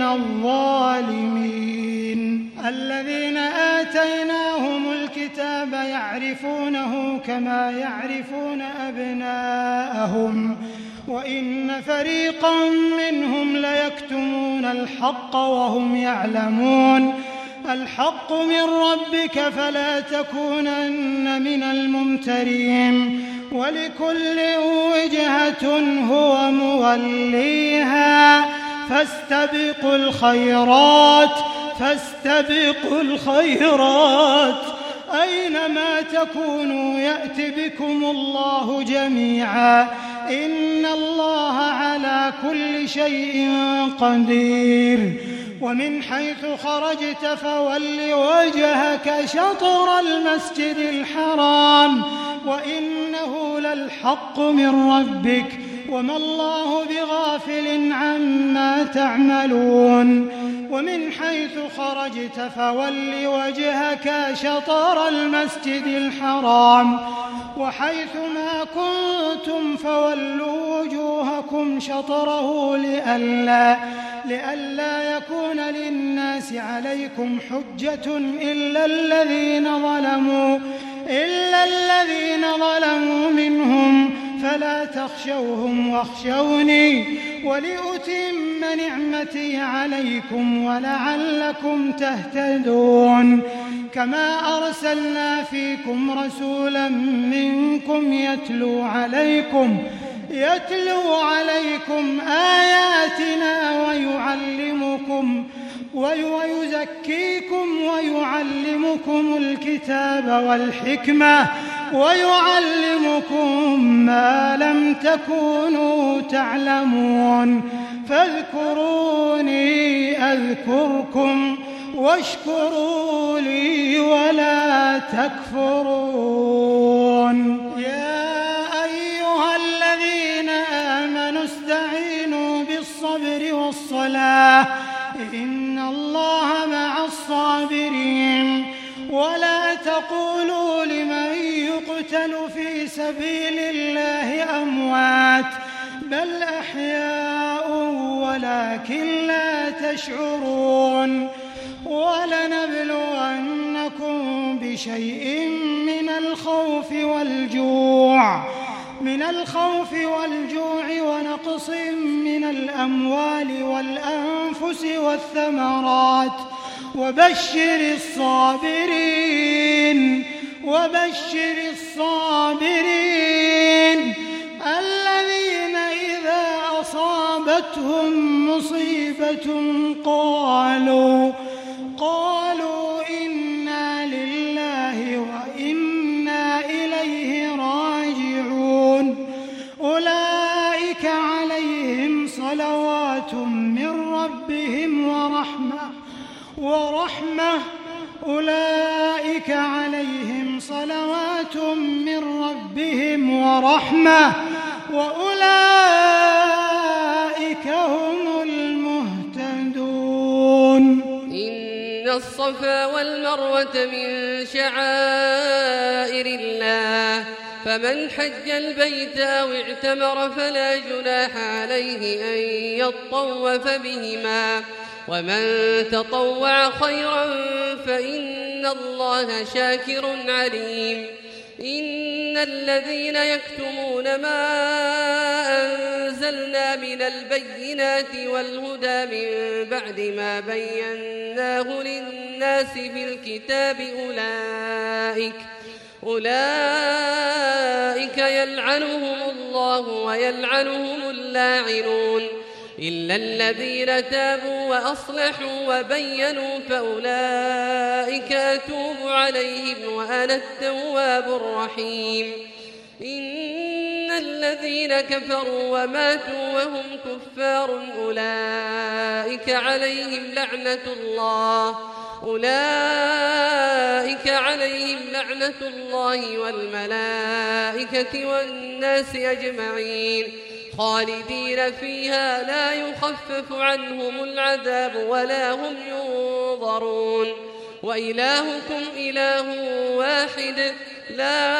الظالمين الذين آتيناهم الكتاب يعرفونه كما يعرفون أبناءهم وإن فريقا منهم ليكتمون الحق وهم يعلمون الحق من ربك فلا تكونن من الممترين ولكل وجهة هو موليها فاستبقوا الخيرات فاستبقوا الخيرات أينما تكونوا يأت بكم الله جميعا إن الله على كل شيء قدير ومن حيث خرجت فول وجهك شطر المسجد الحرام وإنه للحق من ربك وما الله بغافل عما تعملون ومن حيث خرجت فول وجهك شطر المسجد الحرام وحيث ما كنتم فولوا وجوهكم شطره لئلا لئلا يكون للناس عليكم حجة إلا الذين ظلموا إلا الذين ظلموا منهم فلا تخشوهم واخشوني ولأتم نعمتي عليكم ولعلكم تهتدون كما أرسلنا فيكم رسولا منكم يتلو عليكم يتلو عليكم آياتنا ويعلمكم ويزكيكم ويعلمكم الكتاب والحكمة ويعلمكم ما لم تكونوا تعلمون فاذكروني أذكركم واشكروا لي ولا تكفرون يا أيها الذين آمنوا استعينوا بالصبر والصلاة إن الله مع الصابرين ولا تقولوا لمن يقتل في سبيل الله أموات بل أحياء ولكن لا تشعرون ولنبلونكم بشيء من الخوف والجوع من الخوف والجوع ونقص من الأموال والأنفس والثمرات وبشر الصابرين وبشر الصابرين الذين إذا أصابتهم مصيبة قالوا قالوا إنا لله وإنا إليه راجعون أولئك عليهم صلوات من ربهم ورحمة ورحمة أولئك عليهم صلوات من ربهم ورحمة وأولئك هم المهتدون إن الصفا والمروة من شعائر الله فمن حج البيت أو اعتمر فلا جناح عليه أن يطوف بهما ومن تطوع خيرا فإن الله شاكر عليم إن الذين يكتمون ما أنزلنا من البينات والهدى من بعد ما بيناه للناس في الكتاب أولئك أولئك يلعنهم الله ويلعنهم اللاعنون إلا الذين تابوا وأصلحوا وبينوا فأولئك أتوب عليهم وأنا التواب الرحيم إن الذين كفروا وماتوا وهم كفار أولئك عليهم لعنة الله أولئك عليهم لعنة الله والملائكة والناس أجمعين خالدين فيها لا يخفف عنهم العذاب ولا هم ينظرون وإلهكم إله واحد لا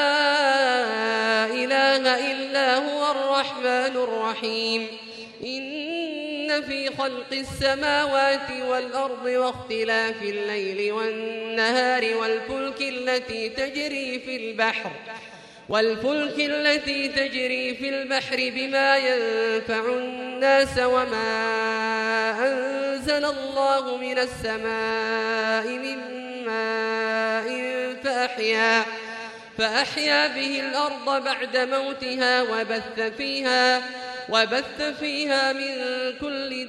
إله إلا هو الرحمن الرحيم إن في خلق السماوات والأرض واختلاف الليل والنهار والفلك التي تجري في البحر والفلك التي تجري في البحر بما ينفع الناس وما أنزل الله من السماء من ماء فأحيا فأحيا به الأرض بعد موتها وبث فيها وبث فيها من كل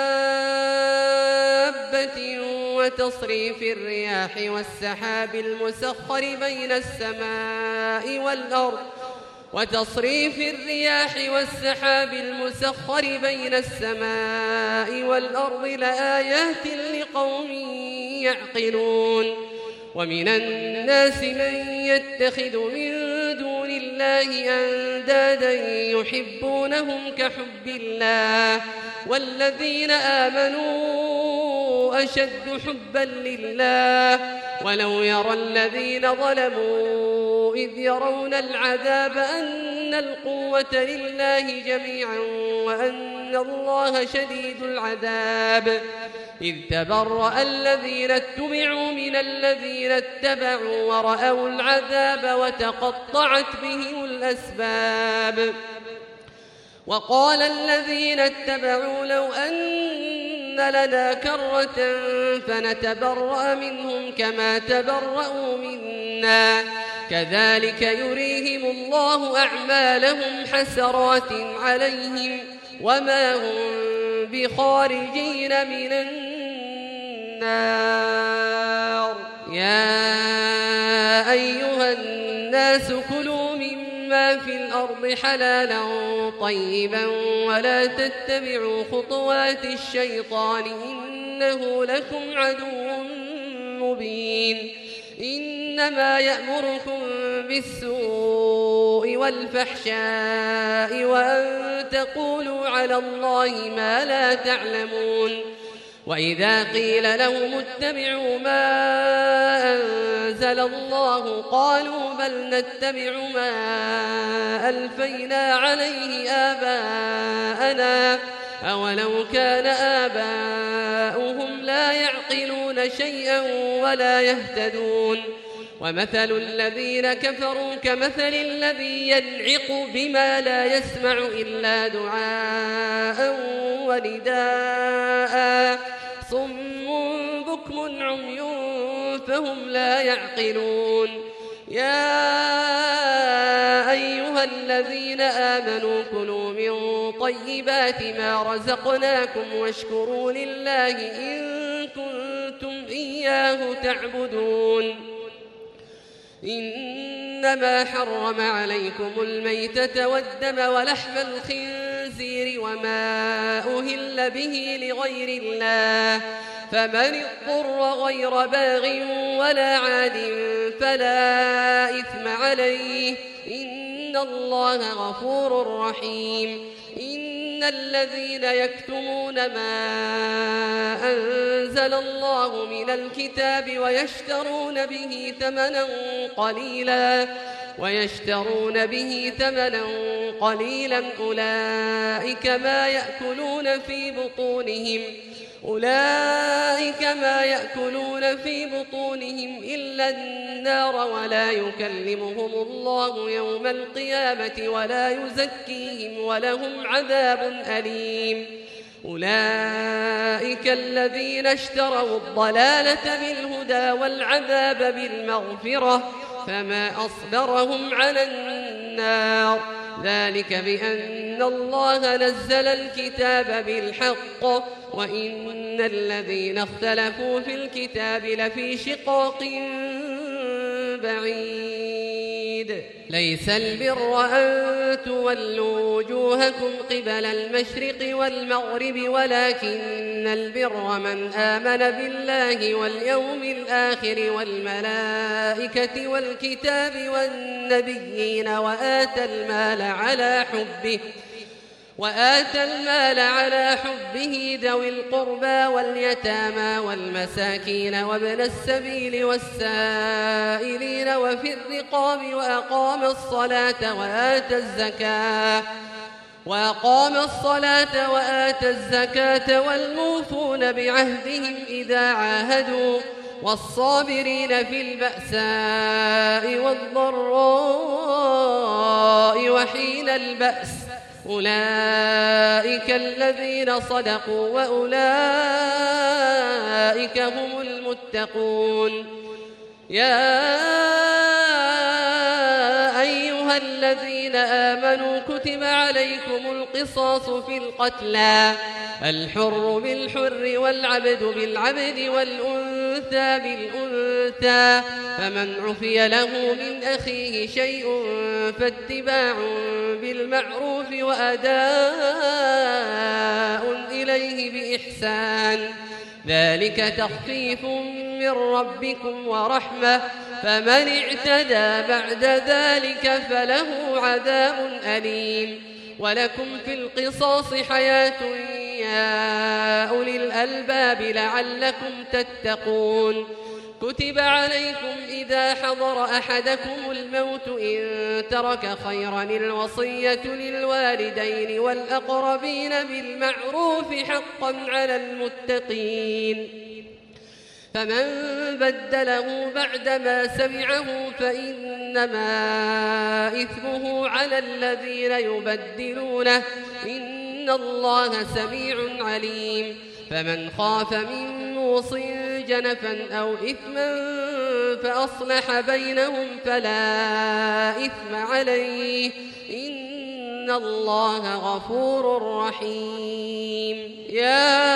دابة وتصريف الرياح والسحاب المسخر بين السماء والأرض وتصريف الرياح والسحاب المسخر بين السماء والأرض لآيات لقوم يعقلون ومن الناس من يتخذ من دون الله أندادا يحبونهم كحب الله والذين آمنوا أشد حبا لله ولو يرى الذين ظلموا إذ يرون العذاب أن القوة لله جميعا وأن الله شديد العذاب إذ تبرأ الذين اتبعوا من الذين اتبعوا ورأوا العذاب وتقطعت بهم الأسباب وقال الذين اتبعوا لو أن لنا كرة فنتبرأ منهم كما تبرأوا منا كذلك يريهم الله أعمالهم حسرات عليهم وما هم بخارجين من النار يا أيها الناس كلوا مما في الأرض حلالا طيبا ولا تتبعوا خطوات الشيطان إنه لكم عدو مبين إنما يأمركم بالسوء والفحشاء وأن تقولوا على الله ما لا تعلمون وإذا قيل لهم اتبعوا ما أنزل الله قالوا بل نتبع ما ألفينا عليه آباءنا أولو كان آباؤهم لا يعقلون شيئا ولا يهتدون ومثل الذين كفروا كمثل الذي ينعق بما لا يسمع إلا دعاء ونداء صم بكم عمي فهم لا يعقلون يا أيها الذين آمنوا كلوا من طيبات ما رزقناكم واشكروا لله إن كنتم إياه تعبدون إنما حرم عليكم الميتة والدم ولحم الخنزير وما أهل به لغير الله فمن اضطر غير باغ ولا عاد فلا إثم عليه إن الله غفور رحيم إن الذين يكتمون ما أنزل الله من الكتاب ويشترون به ثمنا قليلا ويشترون به ثمنا قليلا أولئك ما يأكلون في بطونهم أولئك ما يأكلون في بطونهم إلا النار ولا يكلمهم الله يوم القيامة ولا يزكيهم ولهم عذاب أليم أولئك الذين اشتروا الضلالة بالهدى والعذاب بالمغفرة فما أصبرهم على النار ذلك بأن الله نزل الكتاب بالحق وإن الذين اختلفوا في الكتاب لفي شقاق بعيد ليس البر أن تولوا وجوهكم قبل المشرق والمغرب ولكن البر من آمن بالله واليوم الآخر والملائكة والكتاب والنبيين وآتى المال على حبه وآتى المال على حبه ذوي القربى واليتامى والمساكين وابن السبيل والسائلين وفي الرقاب وأقام الصلاة وآتى الزكاة وأقام الصلاة وآتى الزكاة والموفون بعهدهم إذا عاهدوا والصابرين في البأساء والضراء وحين البأس أولئك الذين صدقوا وأولئك هم المتقون يا أيها الذين آمنوا كتب عليكم القصاص في القتلى الحر بالحر والعبد بالعبد والأنثى بالأنثى فمن عفي له من أخيه شيء فاتباع بالمعروف وأداء إليه بإحسان ذلك تخفيف من ربكم ورحمة فمن اعتدى بعد ذلك فله عذاب أليم ولكم في القصاص حياة يا أولي الألباب لعلكم تتقون كتب عليكم إذا حضر أحدكم الموت إن ترك خيرا الوصية للوالدين والأقربين بالمعروف حقا على المتقين فمن بدله بعدما سمعه فإنما إثمه على الذين يبدلونه إن الله سميع عليم فمن خاف من موص جنفا أو إثما فأصلح بينهم فلا إثم عليه إن الله غفور رحيم يا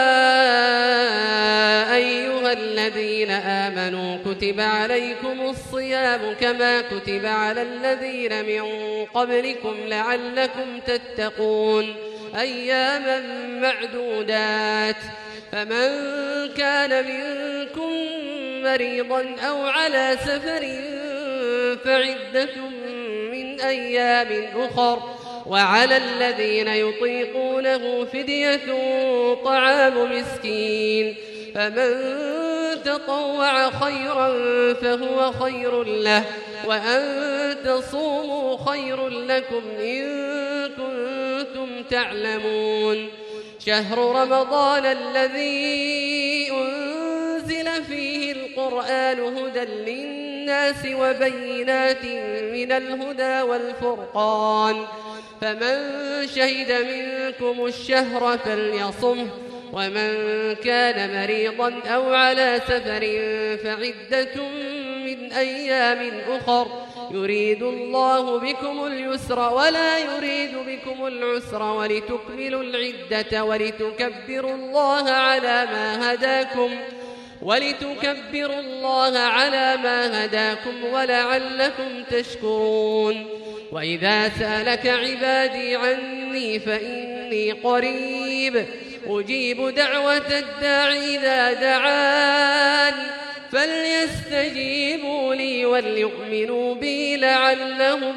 أيها الذين آمنوا كتب عليكم الصيام كما كتب على الذين من قبلكم لعلكم تتقون أياما معدودات فمن كان منكم مريضا أو على سفر فعدة من أيام أخر وعلى الذين يطيقونه فدية طعام مسكين فمن تطوع خيرا فهو خير له وأن تصوموا خير لكم إن كنتم تعلمون شهر رمضان الذي أنزل فيه القرآن هدى للناس وبينات من الهدى والفرقان فمن شهد منكم الشهر فليصمه ومن كان مريضا أو على سفر فعدة من أيام أخر يريد الله بكم اليسر ولا يريد بكم العسر ولتكملوا العدة ولتكبروا الله على ما هداكم ولتكبروا الله على ما هداكم ولعلكم تشكرون وإذا سألك عبادي عني فإني قريب أجيب دعوة الداع إذا دعان فليستجيبوا لي وليؤمنوا بي لعلهم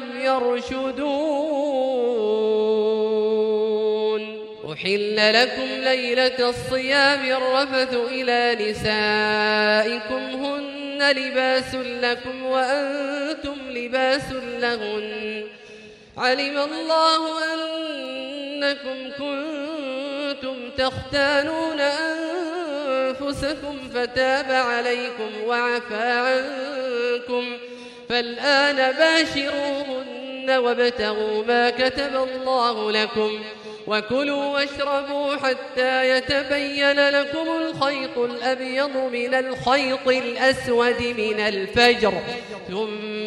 يرشدون أحل لكم ليلة الصيام الرفث إلى نسائكم هن لباس لكم وأنتم لباس لهن علم الله أنكم كنتم تختانون أنفسكم فتاب عليكم وعفى عنكم فالآن باشروهن وابتغوا ما كتب الله لكم وكلوا واشربوا حتى يتبين لكم الخيط الأبيض من الخيط الأسود من الفجر ثم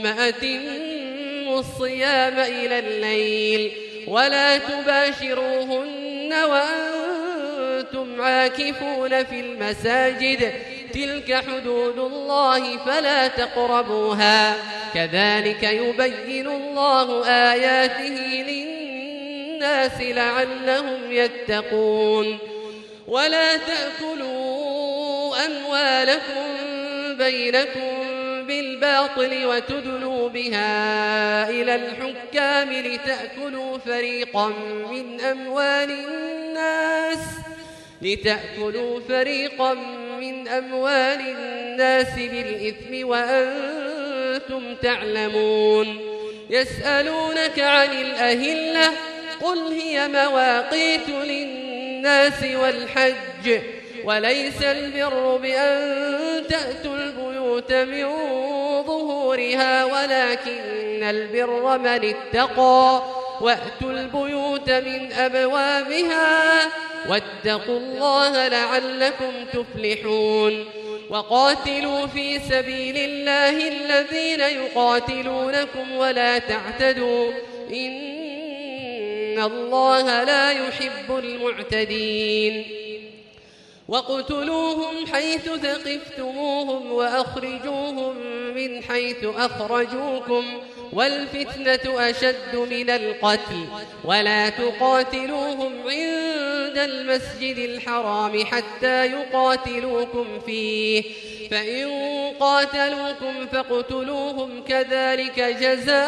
ثم أتموا الصيام إلى الليل ولا تباشروهن وأنتم عاكفون في المساجد تلك حدود الله فلا تقربوها كذلك يبين الله آياته للناس لعلهم يتقون ولا تأكلوا أموالكم بينكم بالباطل وتدلوا بها إلى الحكام لتأكلوا فريقا من أموال الناس لتأكلوا فريقا من أموال الناس بالإثم وأنتم تعلمون يسألونك عن الأهلة قل هي مواقيت للناس والحج وليس البر بأن تأتوا البيوت من ظهورها ولكن البر من اتقى وأتوا البيوت من أبوابها واتقوا الله لعلكم تفلحون وقاتلوا في سبيل الله الذين يقاتلونكم ولا تعتدوا إن الله لا يحب المعتدين واقتلوهم حيث ثقفتموهم وأخرجوهم من حيث أخرجوكم والفتنة أشد من القتل ولا تقاتلوهم عند المسجد الحرام حتى يقاتلوكم فيه فإن قاتلوكم فاقتلوهم كذلك جزاء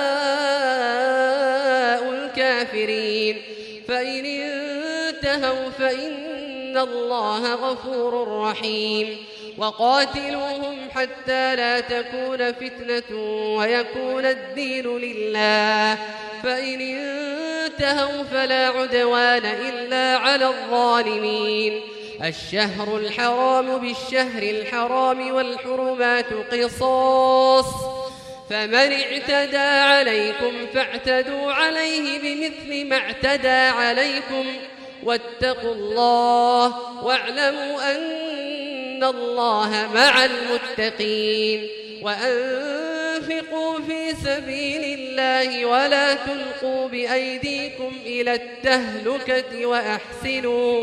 الكافرين فإن انتهوا فإن إن الله غفور رحيم وقاتلوهم حتى لا تكون فتنة ويكون الدين لله فإن انتهوا فلا عدوان إلا على الظالمين الشهر الحرام بالشهر الحرام والحرمات قصاص فمن اعتدى عليكم فاعتدوا عليه بمثل ما اعتدى عليكم واتقوا الله واعلموا أن الله مع المتقين وأنفقوا في سبيل الله ولا تلقوا بأيديكم إلى التهلكة وأحسنوا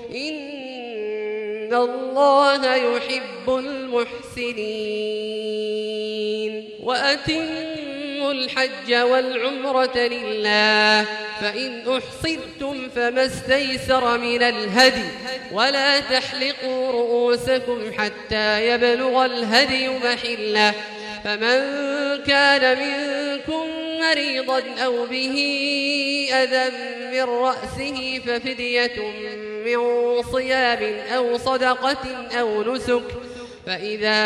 إن الله يحب المحسنين وأتموا الحج والعمرة لله فإن أحصرتم فما استيسر من الهدي ولا تحلقوا رؤوسكم حتى يبلغ الهدي محله فمن كان منكم مريضا أو به أذى من رأسه ففدية من صيام أو صدقة أو نسك فإذا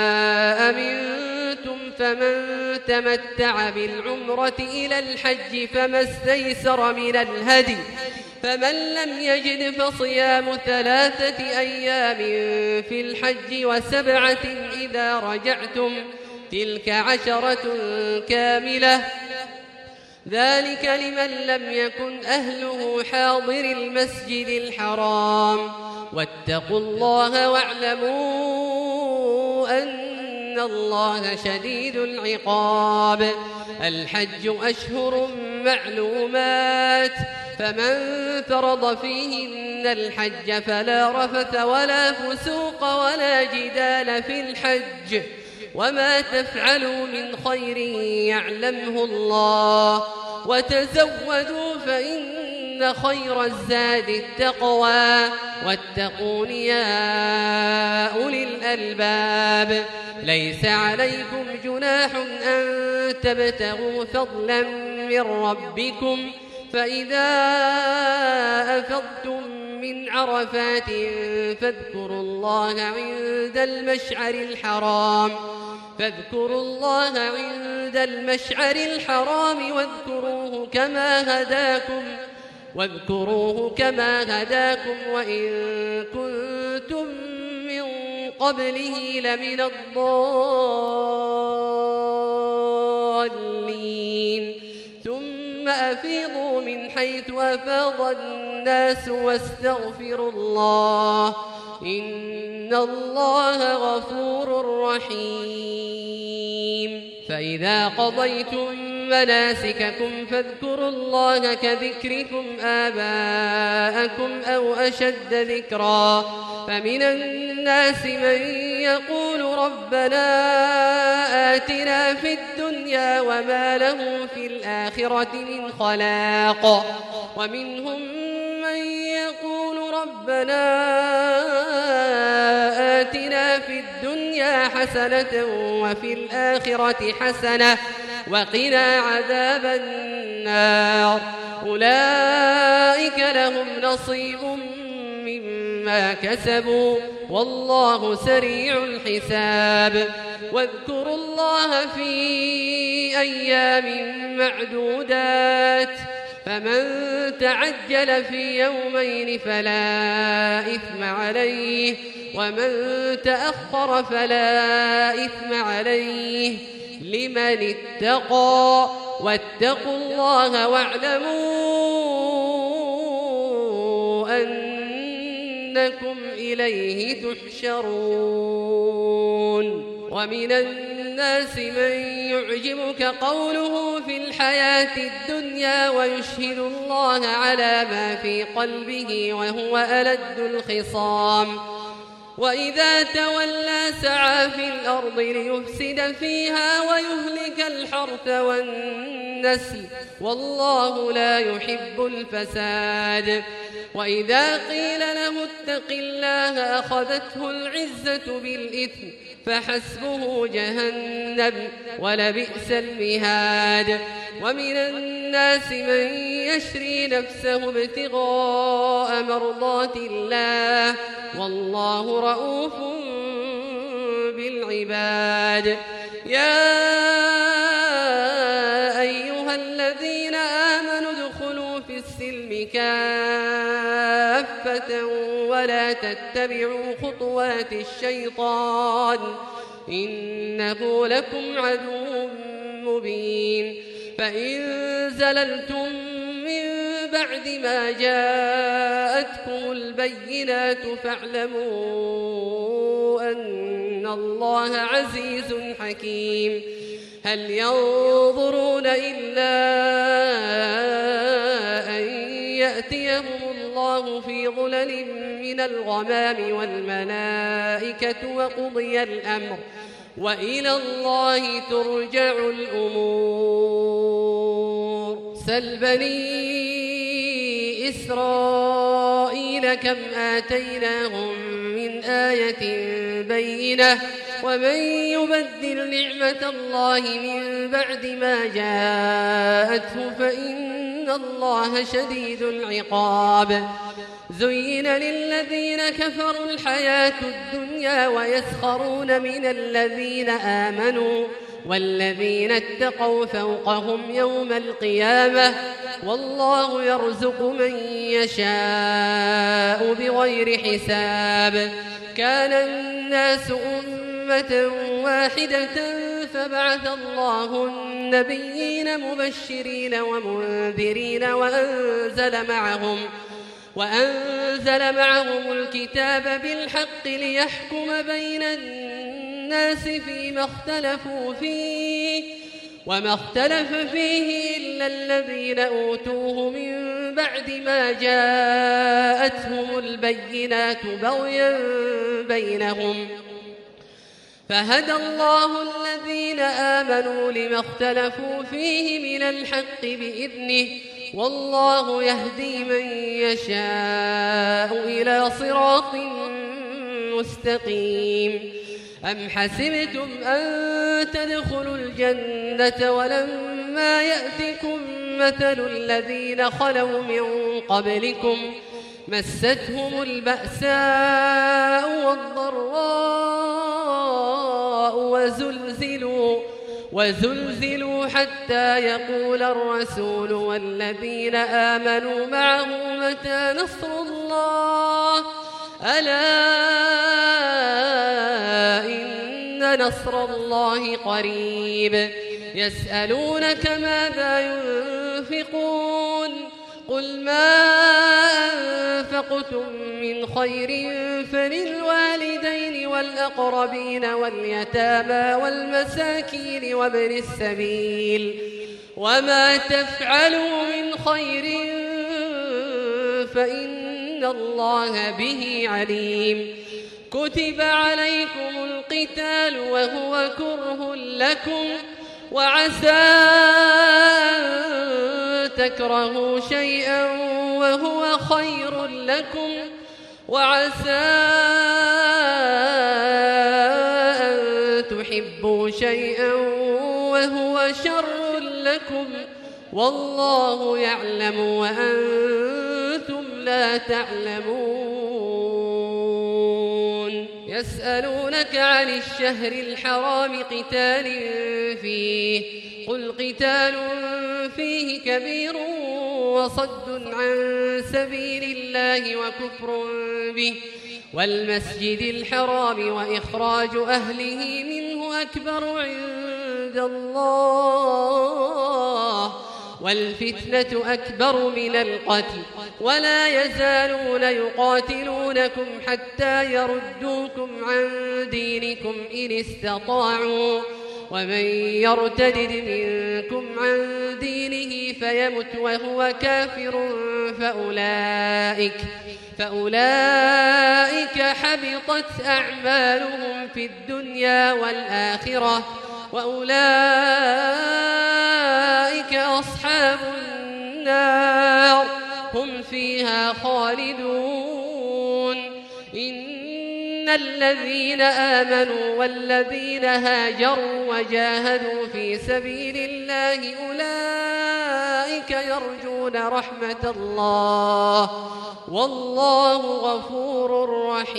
أمنتم فمن تمتع بالعمرة إلى الحج فما استيسر من الهدي فمن لم يجد فصيام ثلاثة أيام في الحج وسبعة إذا رجعتم تلك عشرة كاملة ذلك لمن لم يكن أهله حاضر المسجد الحرام واتقوا الله واعلموا أن الله شديد العقاب الحج أشهر معلومات فمن فرض فيهن الحج فلا رفث ولا فسوق ولا جدال في الحج وما تفعلوا من خير يعلمه الله وتزودوا فإن خير الزاد التقوى واتقون يا أولي الألباب ليس عليكم جناح أن تبتغوا فضلا من ربكم فإذا أفضتم من عرفات فاذكروا الله عند المشعر الحرام فاذكروا الله عند المشعر الحرام واذكروه كما هداكم واذكروه كما هداكم وإن كنتم من قبله لمن الضالين ثم أفيضوا من حيث أفاض الناس واستغفروا الله إن الله غفور رحيم فإذا قضيتم مناسككم فاذكروا الله كذكركم آباءكم أو أشد ذكرا فمن الناس من يقول ربنا آتنا في الدنيا وما له في الآخرة من خلاق ومنهم من يقول ربنا آتنا في الدنيا حسنة وفي الآخرة حسنة وقنا عذاب النار أولئك لهم نصيب مما كسبوا والله سريع الحساب واذكروا الله في أيام معدودات فمن تعجل في يومين فلا إثم عليه ومن تأخر فلا إثم عليه لمن اتقى واتقوا الله واعلموا أنكم إليه تحشرون ومن الناس من يعجبك قوله في الحياة الدنيا ويشهد الله على ما في قلبه وهو ألد الخصام وإذا تولى سعى في الأرض ليفسد فيها ويهلك الحرث والنسل والله لا يحب الفساد وإذا قيل له اتق الله أخذته العزة بالإثم فحسبه جهنم ولبئس المهاد ومن الناس من يشري نفسه ابتغاء مرضات الله والله رؤوف بالعباد يا أيها الذين آمنوا ادخلوا في السلم كافة ولا تتبعوا خطوات الشيطان إنه لكم عدو مبين فإن زللتم من بعد ما جاءتكم البينات فاعلموا أن الله عزيز حكيم هل ينظرون إلا أن يأتيهم الله في ظلل من الغمام والملائكة وقضي الأمر وإلى الله ترجع الأمور سل بني إسرائيل كم آتيناهم من آية بينة ومن يبدل نعمة الله من بعد ما جاءته فإن الله شديد العقاب زين للذين كفروا الحياة الدنيا ويسخرون من الذين آمنوا والذين اتقوا فوقهم يوم القيامة والله يرزق من يشاء بغير حساب كان الناس أمة واحدة فبعث الله النبيين مبشرين ومنذرين وأنزل معهم وأنزل معهم الكتاب بالحق ليحكم بين الناس فيما اختلفوا فيه وما اختلف فيه إلا الذين أوتوه من بعد ما جاءتهم البينات بغيا بينهم فهدى الله الذين آمنوا لما اختلفوا فيه من الحق بإذنه والله يهدي من يشاء إلى صراط مستقيم أم حسبتم أن تدخلوا الجنة ولما يأتكم مثل الذين خلوا من قبلكم مستهم البأساء والضراء وزلزلوا وزلزلوا حتى يقول الرسول والذين آمنوا معه متى نصر الله ألا إن نصر الله قريب يسألونك ماذا ينفقون قل ما أنفقتم من من خير فللوالدين والأقربين واليتامى والمساكين وابن السبيل وما تفعلوا من خير فإن الله به عليم كتب عليكم القتال وهو كره لكم وعسى أن تكرهوا شيئا وهو خير لكم وعسى أن تحبوا شيئا وهو شر لكم والله يعلم وأنتم لا تعلمون يسألونك عن الشهر الحرام قتال فيه قل قتال فيه كبير وصد عن سبيل الله وكفر به والمسجد الحرام وإخراج أهله منه أكبر عند الله والفتنة أكبر من القتل ولا يزالون يقاتلونكم حتى يردوكم عن دينكم إن استطاعوا ومن يرتد منكم عن دينه فيمت وهو كافر فأولئك, فأولئك حبطت أعمالهم في الدنيا والآخرة وأولئك أصحاب النار هم فيها خالدون إن الذين آمنوا والذين هاجروا وجاهدوا في سبيل الله أولئك يرجون رحمة الله والله غفور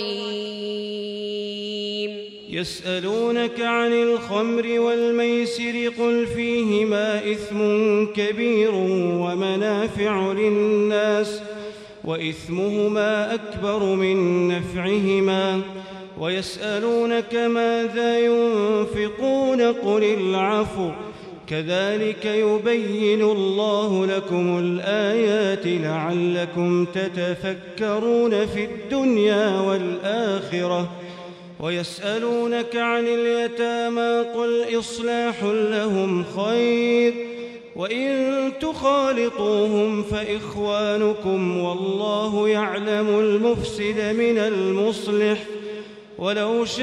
رحيم يسألونك عن الخمر والميسر قل فيهما إثم كبير ومنافع للناس وإثمهما أكبر من نفعهما ويسألونك ماذا ينفقون قل العفو كذلك يبين الله لكم الآيات لعلكم تتفكرون في الدنيا والآخرة ويسألونك عن اليتامى قل إصلاح لهم خير وإن تخالطوهم فإخوانكم والله يعلم المفسد من المصلح ولو شاء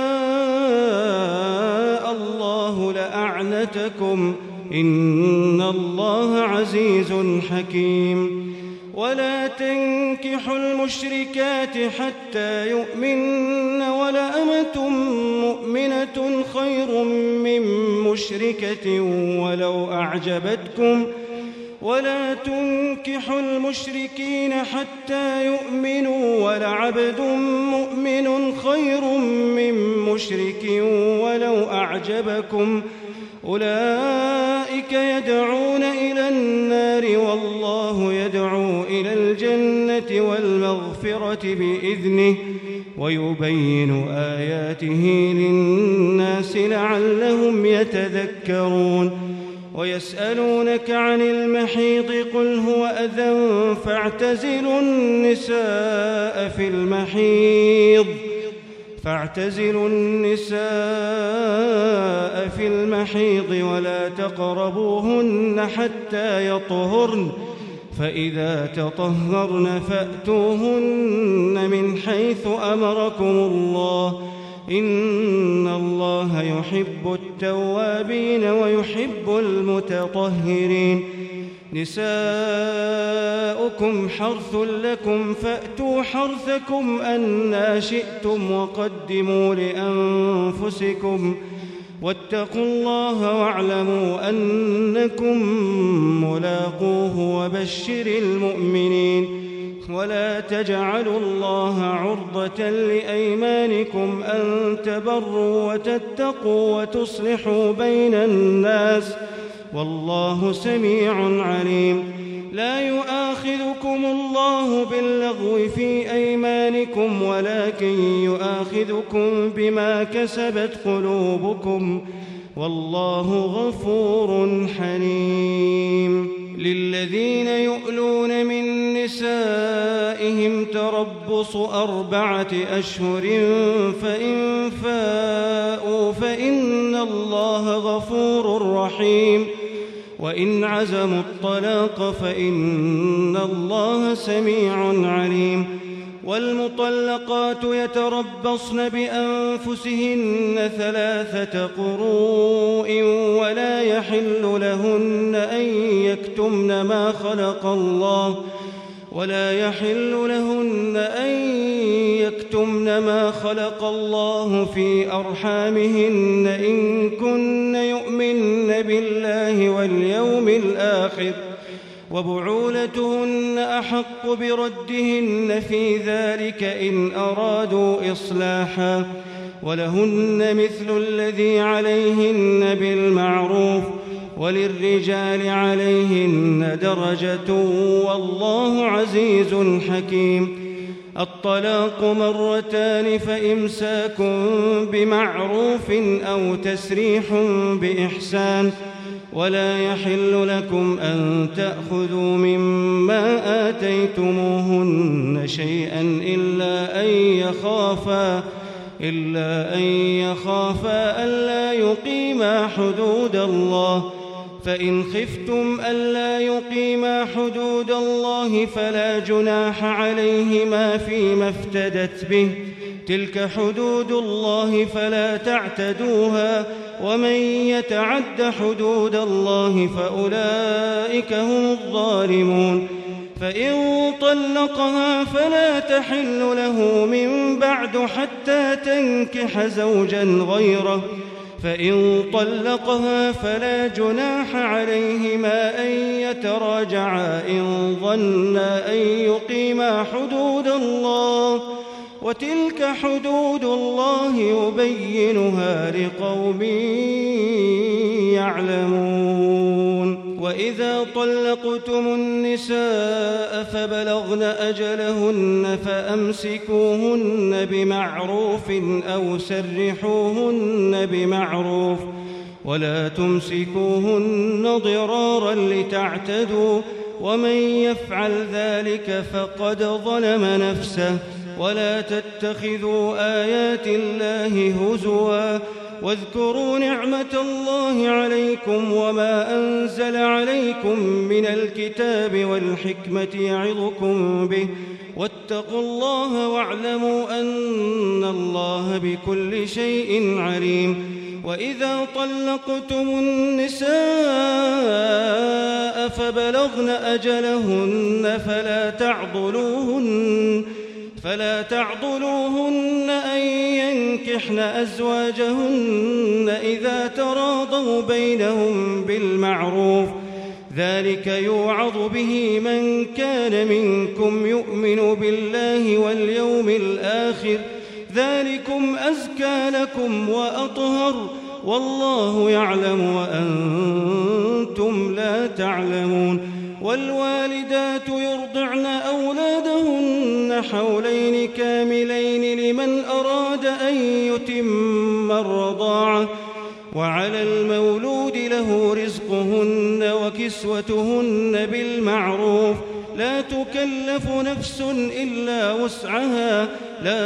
الله لأعنتكم إن الله عزيز حكيم ولا تنكحوا المشركات حتى يؤمن ولأمة مؤمنة خير من مشركة ولو أعجبتكم ولا تنكحوا المشركين حتى يؤمنوا ولعبد مؤمن خير من مشرك ولو أعجبكم أولئك يدعون إلى النار والله يدعو إلى الجنة والمغفرة بإذنه ويبين آياته للناس لعلهم يتذكرون ويسألونك عن المحيض قل هو أذى فاعتزلوا النساء في المحيض فاعتزلوا النساء في المحيض ولا تقربوهن حتى يطهرن فإذا تطهرن فأتوهن من حيث أمركم الله إن الله يحب التوابين ويحب المتطهرين نساؤكم حرث لكم فأتوا حرثكم أنى شئتم وقدموا لأنفسكم واتقوا الله واعلموا أنكم ملاقوه وبشر المؤمنين ولا تجعلوا الله عرضة لأيمانكم أن تبروا وتتقوا وتصلحوا بين الناس والله سميع عليم لا يؤاخذكم الله باللغو في أيمانكم ولكن يؤاخذكم بما كسبت قلوبكم والله غفور حليم للذين يؤلون من نسائهم تربص أربعة أشهر فإن فاءوا فإن الله غفور رحيم وإن عزموا الطلاق فإن الله سميع عليم والمطلقات يتربصن بأنفسهن ثلاثة قروء ولا يحل لهن أن يكتمن ما خلق الله ولا يحل لهن أن يكتمن ما خلق الله في أرحامهن إن كن يؤمن بالله واليوم الآخر وبعولتهن أحق بردهن في ذلك إن أرادوا إصلاحا ولهن مثل الذي عليهن بالمعروف وللرجال عليهن درجة والله عزيز حكيم الطلاق مرتان فإمساك بمعروف أو تسريح بإحسان ولا يحل لكم أن تأخذوا مما آتيتموهن شيئا إلا أن يخافا إلا أن يخافا ألا يقيما حدود الله فإن خفتم ألا يقيما حدود الله فلا جناح عليهما فيما افتدت به تلك حدود الله فلا تعتدوها ومن يتعد حدود الله فأولئك هم الظالمون فإن طلقها فلا تحل له من بعد حتى تنكح زوجا غيره فإن طلقها فلا جناح عليهما أن يتراجعا إن ظنا أن يقيما حدود الله وتلك حدود الله يبينها لقوم يعلمون وإذا طلقتم النساء فبلغن أجلهن فأمسكوهن بمعروف أو سرحوهن بمعروف ولا تمسكوهن ضرارا لتعتدوا ومن يفعل ذلك فقد ظلم نفسه ولا تتخذوا آيات الله هزوا واذكروا نعمة الله عليكم وما أنزل عليكم من الكتاب والحكمة يعظكم به واتقوا الله واعلموا أن الله بكل شيء عليم وإذا طلقتم النساء فبلغن أجلهن فلا تعضلوهن فلا تعضلوهن أن ينكحن أزواجهن إذا تراضوا بينهم بالمعروف ذلك يوعظ به من كان منكم يؤمن بالله واليوم الآخر ذلكم أزكى لكم وأطهر والله يعلم وأنتم لا تعلمون والوالدات يرضعن أولادهن حولين كاملين لمن أراد أن يتم الرضاعة وعلى المولود له رزقهن وكسوتهن بالمعروف لا تكلف نفس إلا وسعها لا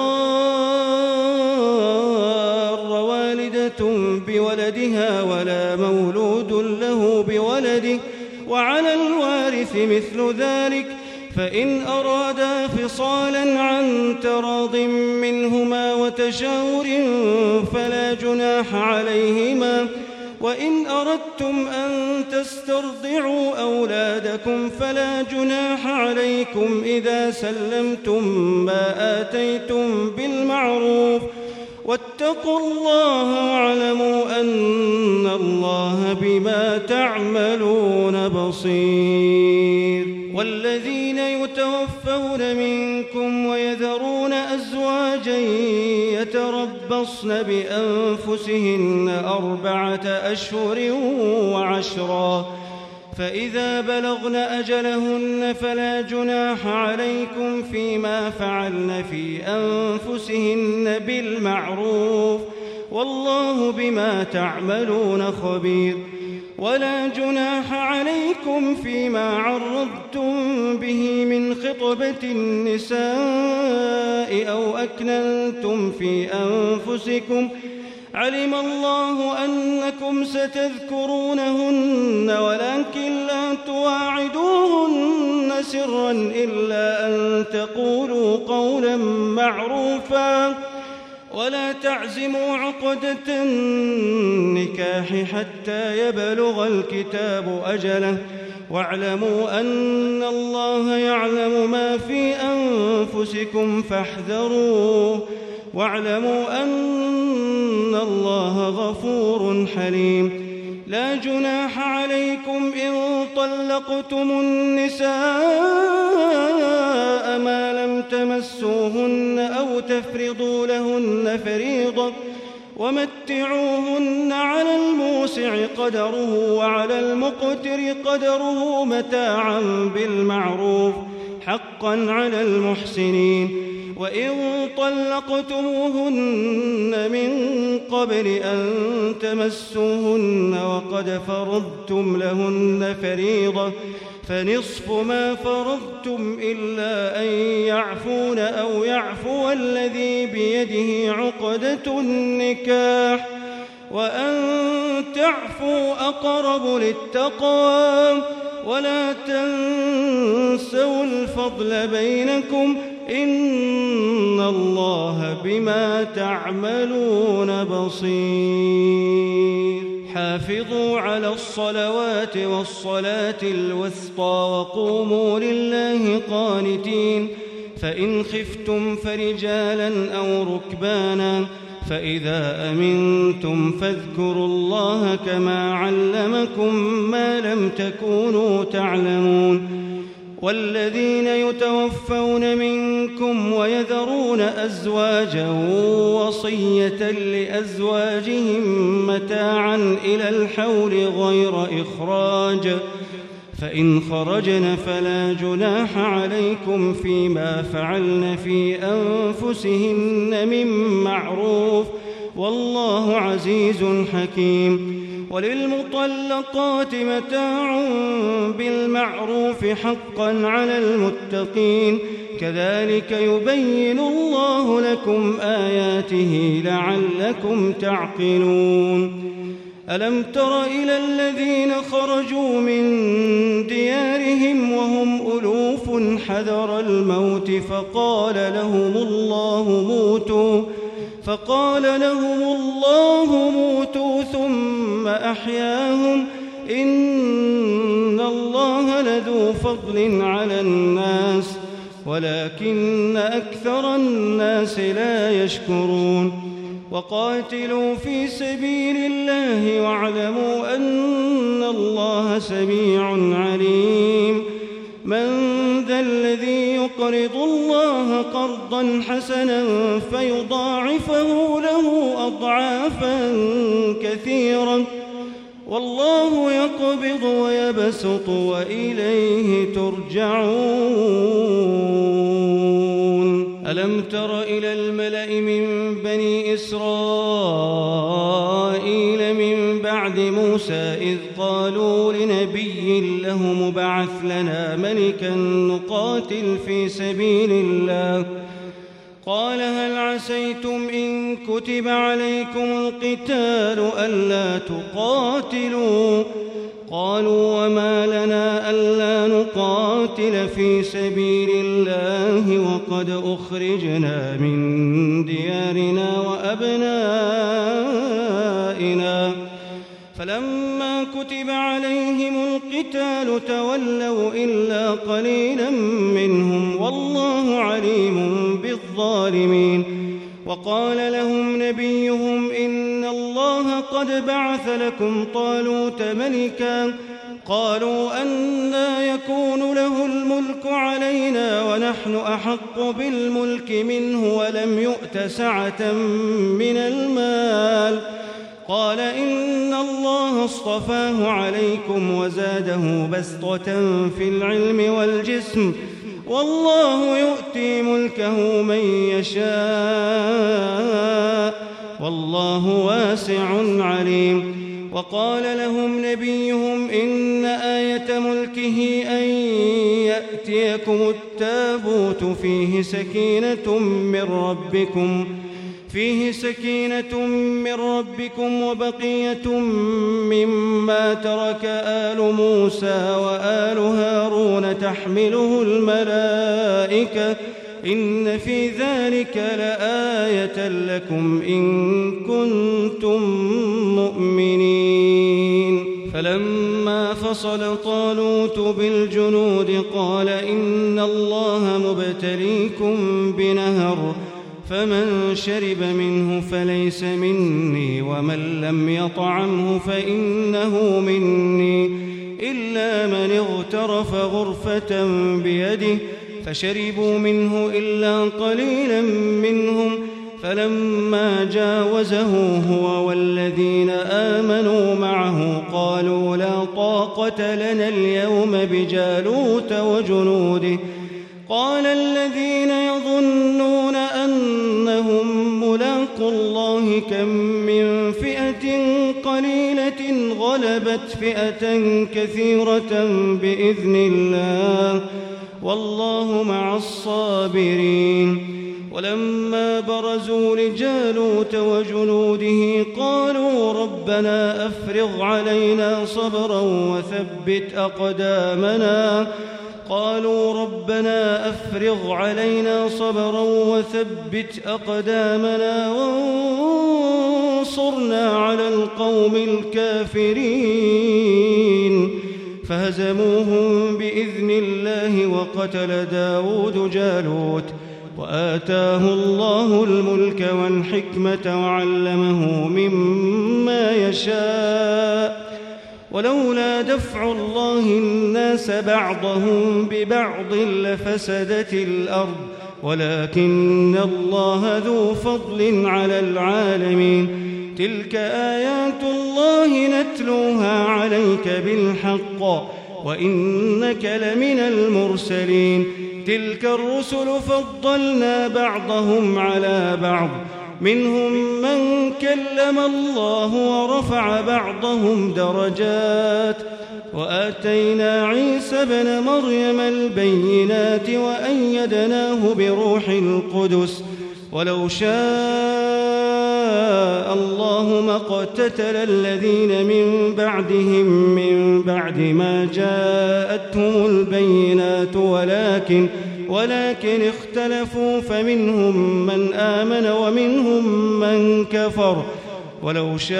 تضار والدة بولدها ولا مولود له بولده وعلى الوارث مثل ذلك فإن أرادا فصالا عن تراض منهما وتشاور فلا جناح عليهما وإن أردتم أن تسترضعوا أولادكم فلا جناح عليكم إذا سلمتم ما آتيتم بالمعروف واتقوا الله واعلموا أن الله بما تعملون بصير والذين يتوفون منكم ويذرون أزواجا يتربصن بأنفسهن أربعة أشهر وعشرا فإذا بلغن أجلهن فلا جناح عليكم فيما فعلن في أنفسهن بالمعروف والله بما تعملون خبير ولا جناح عليكم فيما عرضتم به من خطبة النساء أو أكننتم في أنفسكم علم الله أنكم ستذكرونهن ولكن لا تواعدوهن سرا إلا أن تقولوا قولا معروفا ولا تعزموا عقدة النكاح حتى يبلغ الكتاب أجله واعلموا أن الله يعلم ما في أنفسكم فاحذروه واعلموا أن الله غفور حليم. لا جناح عليكم إن طلقتم النساء ما لم تمسوهن أو تفرضوا لهن فريضة ومتعوهن على الموسع قدره وعلى المقتر قدره متاعا بالمعروف حقا على المحسنين. وإن طلقتموهن من قبل أن تمسوهن وقد فرضتم لهن فريضة فنصف ما فرضتم إلا أن يعفون أو يعفو الذي بيده عقدة النكاح وأن تعفوا أقرب للتقوى ولا تنسوا الفضل بينكم إن الله بما تعملون بصير. حافظوا على الصلوات والصلاة الوسطى وقوموا لله قانتين. فإن خفتم فرجالا أو ركبانا فإذا أمنتم فاذكروا الله كما علمكم ما لم تكونوا تعلمون. والذين يتوفون منكم ويذرون أزواجا وصية لأزواجهم متاعا إلى الحول غير إخراج فإن خرجن فلا جناح عليكم فيما فعلن في أنفسهن من معروف والله عزيز حكيم. وللمطلقات متاع بالمعروف حقا على المتقين كذلك يبين الله لكم آياته لعلكم تعقلون. ألم تر إلى الذين خرجوا من ديارهم وهم ألوف حذر الموت فقال لهم الله موتوا فقال لهم الله موتوا ثم أحياهم إن الله لذو فضل على الناس ولكن أكثر الناس لا يشكرون. وقاتلوا في سبيل الله واعلموا أن الله سميع عليم. من ذا الذي يقرض الله قرضا حسنا فيضاعفه له أضعافا كثيرا والله يقبض ويبسط وإليه ترجعون. ألم تر إلى الملأ من بني إسرائيل من بعد موسى إذ قالوا لنبي له مبعث لنا ملكا نقاتل في سبيل الله قال هل عسيتم إن كتب عليكم القتال ألا تقاتلوا قالوا وما لنا ألا نقاتل في سبيل الله وقد أخرجنا من ديارنا وأبنائنا فلما كتب عليهم القتال تولوا إلا قليلا منهم والله عليم بالظالمين. وقال لهم نبيهم إن الله قد بعث لكم طالوت ملكا قالوا أنى يكون له الملك علينا ونحن أحق بالملك منه ولم يؤت سعة من المال قال إن الله اصطفاه عليكم وزاده بسطة في العلم والجسم والله يؤتي ملكه من يشاء والله واسع عليم. وقال لهم نبيهم إن آية ملكه أن يأتيكم التابوت فيه سكينة من ربكم فيه سكينة من ربكم وبقية مما ترك آل موسى وآل هارون تحمله الملائكة إن في ذلك لآية لكم إن كنتم مؤمنين. فلما فصل طالوت بالجنود قال إن الله مبتليكم بنهر فمن شرب منه فليس مني ومن لم يطعمه فإنه مني إلا من اغترف غرفة بيده فشربوا منه إلا قليلا منهم فلما جاوزه هو والذين آمنوا معه قالوا لا طاقة لنا اليوم بجالوت وجنوده قال الذين يظنون أنهم ملاقو الله كم من فئة قليلة غلبت فئة كثيرة بإذن الله والله مع الصابرين. ولما برزوا لجالوت وجنوده قالوا ربنا أفرغ علينا صبرا وثبت أقدامنا قالوا ربنا أفرغ علينا صبرا وثبت أقدامنا وانصرنا على القوم الكافرين فهزموهم بإذن الله وقتل داود جالوت وآتاه الله الملك والحكمة وعلمه مما يشاء ولولا دفع الله الناس بعضهم ببعض لفسدت الأرض ولكن الله ذو فضل على العالمين. تلك آيات الله نتلوها عليك بالحق وإنك لمن المرسلين. تلك الرسل فضلنا بعضهم على بعض منهم من كلم الله ورفع بعضهم درجات وآتينا عيسى ابن مريم البينات وأيدناه بروح القدس ولو شاء الله ما اقتتل الذين من بعدهم من بعد ما جاءتهم البينات ولكن ولكن اختلفوا فمنهم من آمن ومنهم من كفر ولو شاء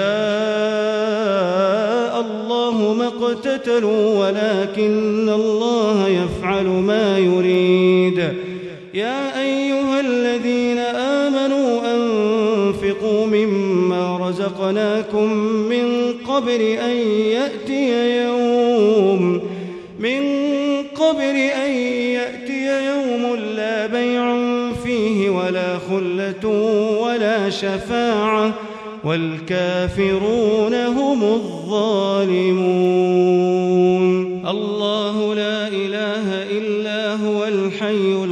الله ما اقتتلوا ولكن الله يفعل ما يريد. يا أيها الذين آمنوا أنفقوا مما رزقناكم من قبل أن يأتي يوم من قبل أن يأتي يوم لا بيع فيه ولا خلة ولا شفاعة والكافرون هم الظالمون. الله لا إله إلا هو الحي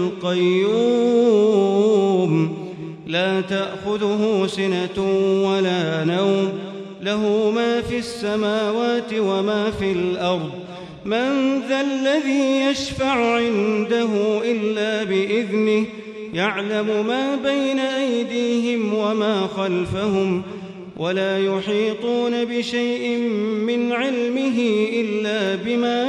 القيوم لا تأخذه سنة ولا نوم له ما في السماوات وما في الأرض من ذا الذي يشفع عنده إلا بإذنه يعلم ما بين أيديهم وما خلفهم ولا يحيطون بشيء من علمه إلا بما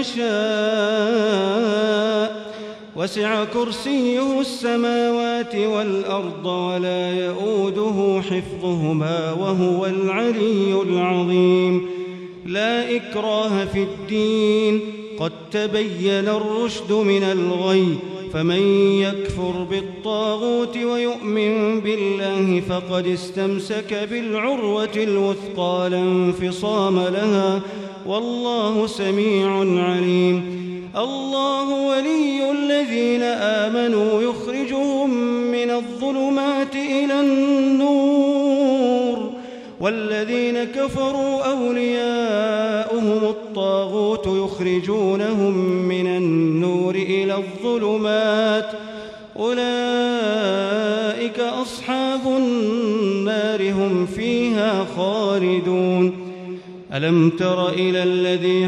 شاء وسع كرسيه السماوات والأرض ولا يؤوده حفظهما وهو العلي العظيم. لا إكراه في الدين قد تبين الرشد من الغي فمن يكفر بالطاغوت ويؤمن بالله فقد استمسك بالعروة الوثقى لا انفصام لها والله سميع عليم. الله ولي الذين آمنوا يخرجهم من الظلمات إلى النور والذين كفروا أولياؤهم الطاغوت يخرجونهم من النور إلى الظلمات أولئك أصحاب النار هم فيها خالدون. ألم تر إلى الذي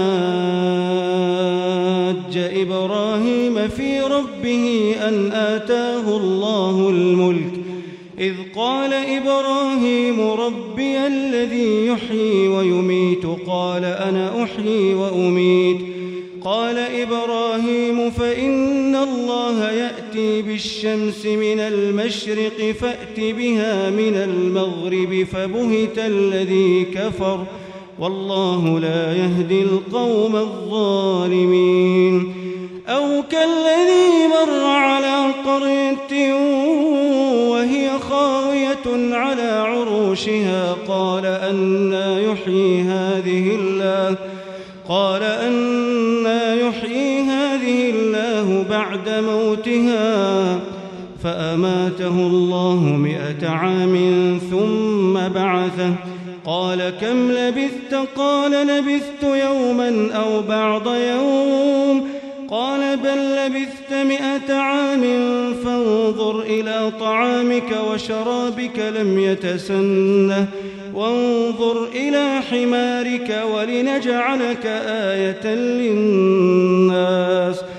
حاج إبراهيم في ربه أن آتاه الله الملك إذ قال إبراهيم ربي الذي يحيي ويميت قال أنا أحيي وأميت قال إبراهيم فإن الله يأتي بالشمس من المشرق فأت بها من المغرب فبهت الذي كفر والله لا يهدي القوم الظالمين أو كالذي مر على قرية وهي خاوية على عروشها قال أنى يحيي هذه الله قال أنى يحيي هذه الله بعد موتها فأماته الله مئة عام ثم بعثه قال كم لبثت قال لبثت يوما أو بعض يوم قال بل لبثت مئة عام فانظر إلى طعامك وشرابك لم يتسنه وانظر إلى حمارك ولنجعلك آية للناس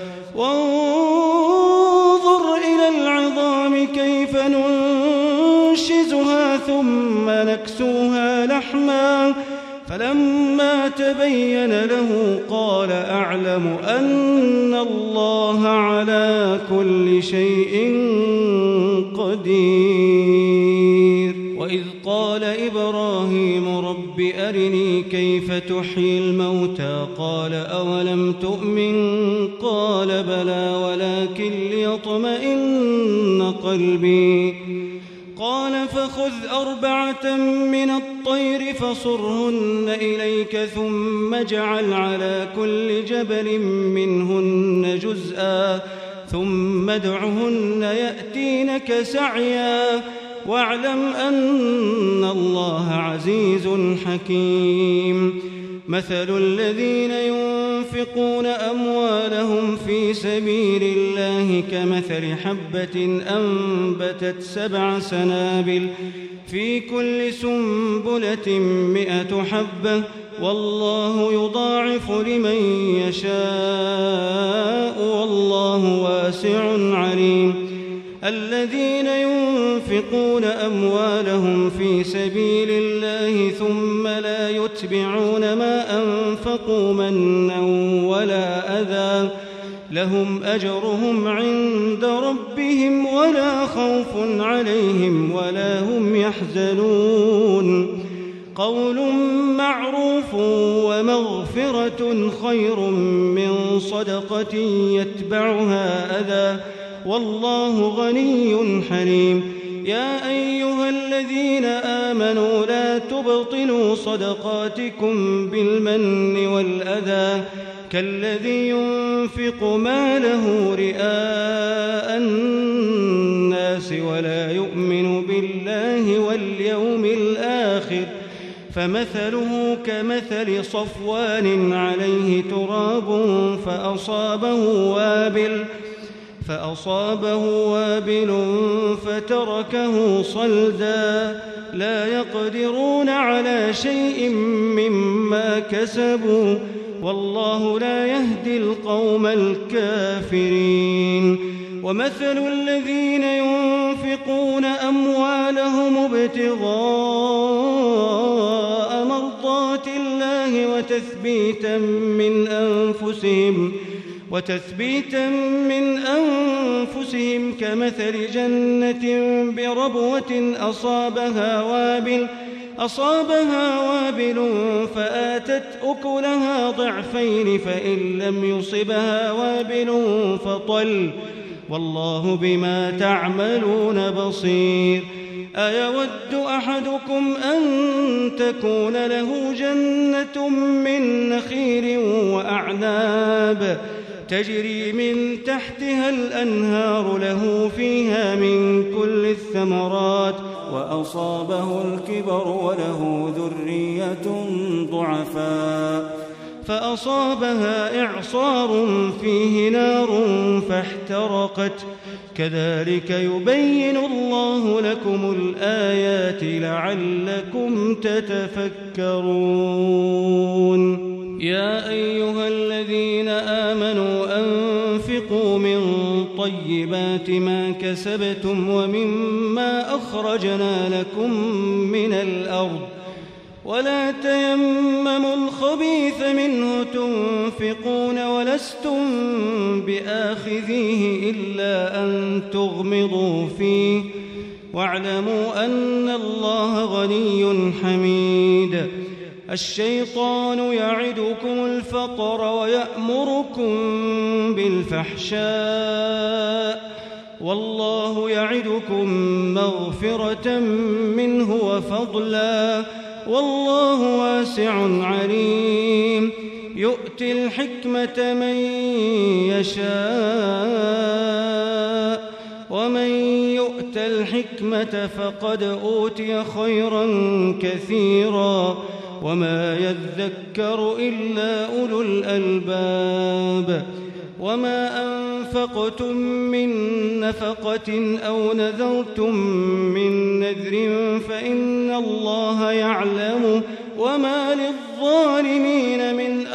وانظر إلى العظام كيف ننشزها ثم نكسوها لحما فلما تبين له قال أعلم أن الله على كل شيء قدير وإذ قال إبراهيم رب أرني كيف تحيي الموتى قال أولم تؤمن قال بلى ولكن ليطمئن قلبي قال فخذ أربعة من الطير فصرهن إليك ثم اجعل على كل جبل منهن جزءا ثم ادعهن يأتينك سعيا واعلم أن الله عزيز حكيم مثل الذين ينفقون أموالهم في سبيل الله كمثل حبة أنبتت سبع سنابل في كل سنبلة مئة حبة والله يضاعف لمن يشاء والله واسع عليم الذين ينفقون أموالهم في سبيل الله ثم لا يتبعون ما أنفقوا منا ولا أذى لهم أجرهم عند ربهم ولا خوف عليهم ولا هم يحزنون قول معروف ومغفرة خير من صدقة يتبعها أذى والله غني حليم يا أيها الذين آمنوا لا تبطلوا صدقاتكم بالمن والأذى كالذي ينفق ماله رئاء الناس ولا يؤمن بالله واليوم الآخر فمثله كمثل صفوان عليه تراب فأصابه وابل فأصابه وابل فتركه صلدا لا يقدرون على شيء مما كسبوا والله لا يهدي القوم الكافرين ومثل الذين ينفقون أموالهم ابتغاء مرضات الله وتثبيتا من أنفسهم وتثبيتا من أنفسهم كمثل جنة بربوة أصابها وابل أصابها وابل فآتت أكلها ضعفين فإن لم يصبها وابل فطل والله بما تعملون بصير أيود أحدكم أن تكون له جنة من نخيل وأعناب تجري من تحتها الأنهار له فيها من كل الثمرات وأصابه الكبر وله ذرية ضعفاء فأصابها إعصار فيه نار فاحترقت كذلك يبين الله لكم الآيات لعلكم تتفكرون. يا أيها الذين آمنوا أنفقوا من طيبات ما كسبتم ومما أخرجنا لكم من الأرض ولا تيمموا الخبيث منه تنفقون ولستم بآخذيه إلا أن تغمضوا فيه واعلموا أن الله غني حميد. الشيطان يعدكم الفقر ويأمركم بالفحشاء والله يعدكم مغفرة منه وفضلا والله واسع عليم. يؤتي الحكمة من يشاء ومن يؤت الحكمة فقد أوتي خيرا كثيرا وما يذكر إلا أولو الألباب. وما أنفقتم من نفقة أو نذرتم من نذر فإن الله يعلم وما للظالمين من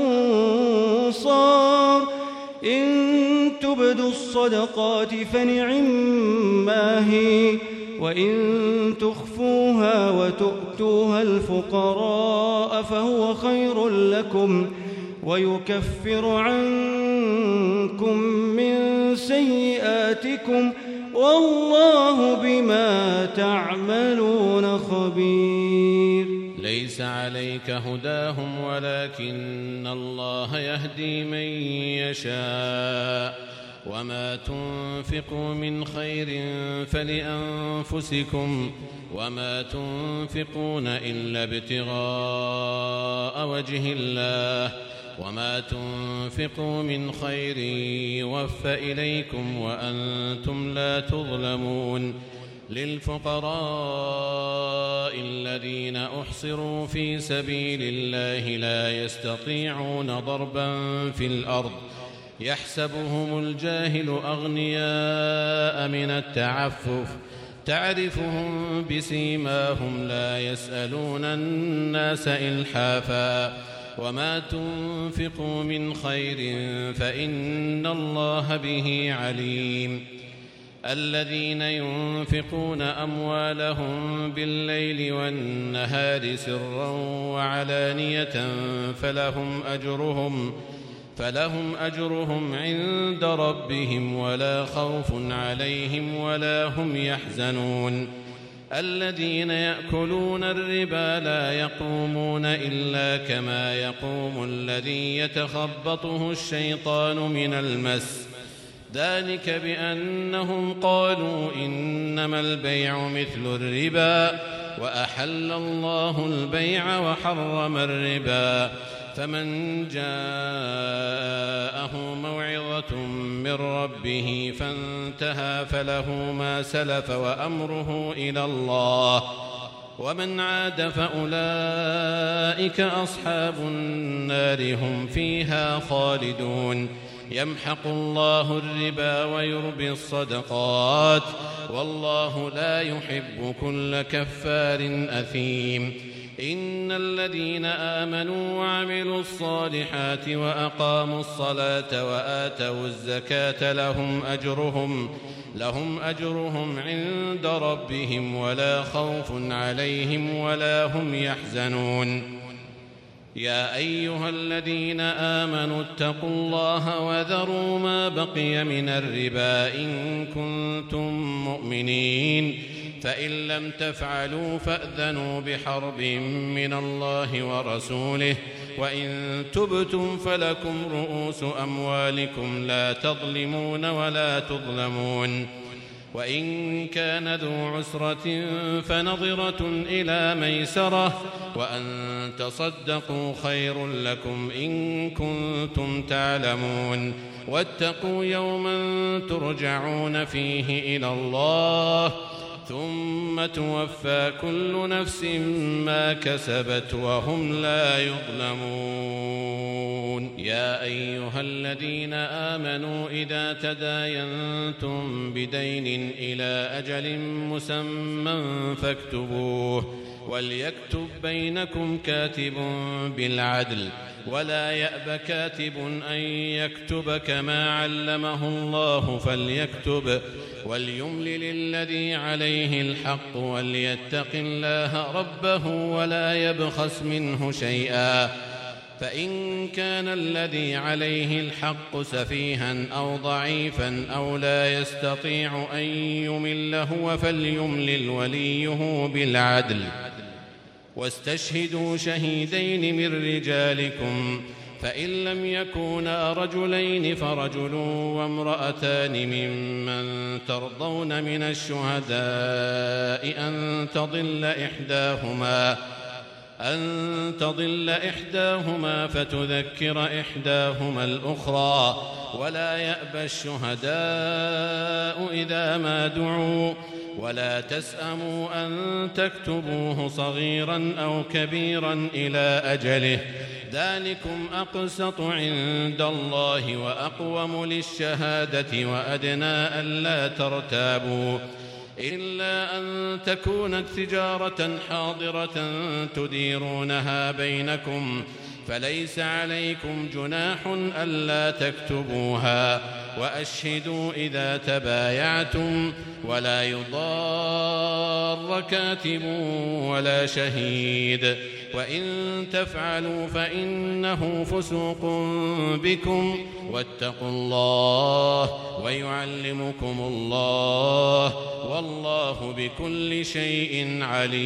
أنصار. إن تبدوا الصدقات فنعما هي وإن تخفوها وتؤتوها الفقراء فهو خير لكم ويكفر عنكم من سيئاتكم والله بما تعملون خبير. ليس عليك هداهم ولكن الله يهدي من يشاء وما تنفقوا من خير فلأنفسكم وما تنفقون إلا ابتغاء وجه الله وما تنفقوا من خير يوفى إليكم وأنتم لا تظلمون. للفقراء الذين أحصروا في سبيل الله لا يستطيعون ضربا في الأرض يحسبهم الجاهل أغنياء من التعفف تعرفهم بسيماهم لا يسألون الناس إلحافا وما تنفقوا من خير فإن الله به عليم. الذين ينفقون أموالهم بالليل والنهار سرا وعلانية فلهم أجرهم فلهم أجرهم عند ربهم ولا خوف عليهم ولا هم يحزنون. الذين يأكلون الربا لا يقومون إلا كما يقوم الذي يتخبطه الشيطان من المس ذلك بأنهم قالوا إنما البيع مثل الربا وأحل الله البيع وحرم الربا. فمن جاءه موعظة من ربه فانتهى فله ما سلف وأمره إلى الله ومن عاد فأولئك أصحاب النار هم فيها خالدون. يمحق الله الربا ويربي الصدقات والله لا يحب كل كفار أثيم. إن الذين آمنوا وعملوا الصالحات وأقاموا الصلاة وآتوا الزكاة لهم أجرهم لهم أجرهم عند ربهم ولا خوف عليهم ولا هم يحزنون. يا أيها الذين آمنوا اتقوا الله وذروا ما بقي من الربا إن كنتم مؤمنين فإن لم تفعلوا فأذنوا بحرب من الله ورسوله وإن تبتم فلكم رؤوس أموالكم لا تظلمون ولا تظلمون. وإن كان ذو عسرة فنظرة إلى ميسرة وأن تصدقوا خير لكم إن كنتم تعلمون. واتقوا يوما ترجعون فيه إلى الله ثم توفى كل نفس ما كسبت وهم لا يظلمون. يا أيها الذين آمنوا إذا تداينتم بدين إلى أجل مسمى فاكتبوه وليكتب بينكم كاتب بالعدل ولا يأب كاتب أن يكتب كما علمه الله فليكتب وليملل الذي عليه الحق وليتق الله ربه ولا يبخس منه شيئا فإن كان الذي عليه الحق سفيها أو ضعيفا أو لا يستطيع أن يمل هو فليملل وليه بالعدل واستشهدوا شهيدين من رجالكم فإن لم يكونا رجلين فرجل وامرأتان ممن ترضون من الشهداء أن تضل إحداهما أن تضل إحداهما فتذكر إحداهما الأخرى ولا يأبى الشهداء إذا ما دعوا ولا تسأموا أن تكتبوه صغيرا أو كبيرا إلى أجله ذلكم أقسط عند الله وأقوم للشهادة وأدنى ألا ترتابوا إلا أن تكون تجارة حاضرة تديرونها بينكم فليس عليكم جناح ألا تكتبوها وأشهدوا إذا تبايعتم ولا يضار كاتب ولا شهيد وإن تفعلوا فإنه فسوق بكم واتقوا الله ويعلمكم الله والله بكل شيء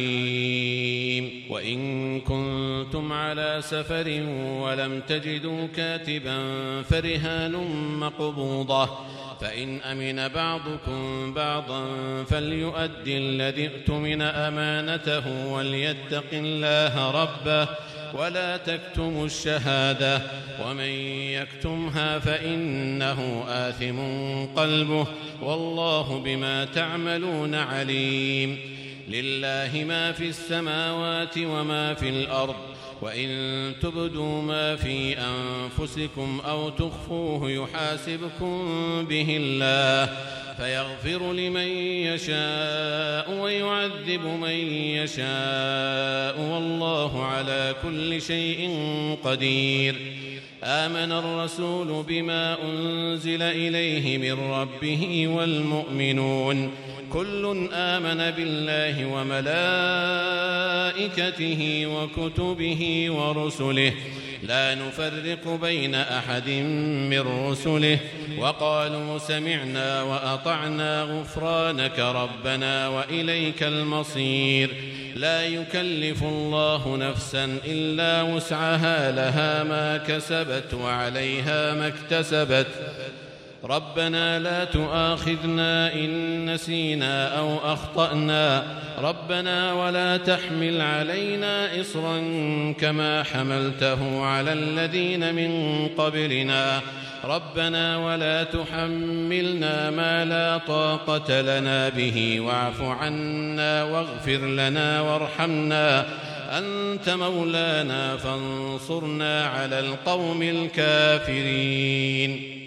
عليم. وإن كنتم على سفر ولم تجدوا كاتبا فرهان مقبوضة فإن أمن بعضكم بعضا فليؤدي الذي ائتمن أمانته وليتق الله ربه ولا تكتموا الشهادة ومن يكتمها فإنه آثم قلبه والله بما تعملون عليم. لله ما في السماوات وما في الأرض وإن تبدوا ما في أنفسكم أو تخفوه يحاسبكم به الله فيغفر لمن يشاء ويعذب من يشاء والله على كل شيء قدير. آمن الرسول بما أنزل إليه من ربه والمؤمنون كل آمن بالله وملائكته وكتبه ورسله لا نفرق بين أحد من رسله وقالوا سمعنا وأطعنا غفرانك ربنا وإليك المصير. لا يكلف الله نفسا إلا وسعها لها ما كسبت وعليها ما اكتسبت ربنا لا تؤاخذنا إن نسينا أو أخطأنا ربنا ولا تحمل علينا إصرا كما حملته على الذين من قبلنا ربنا ولا تحملنا ما لا طاقة لنا به واعف عنا واغفر لنا وارحمنا أنت مولانا فانصرنا على القوم الكافرين.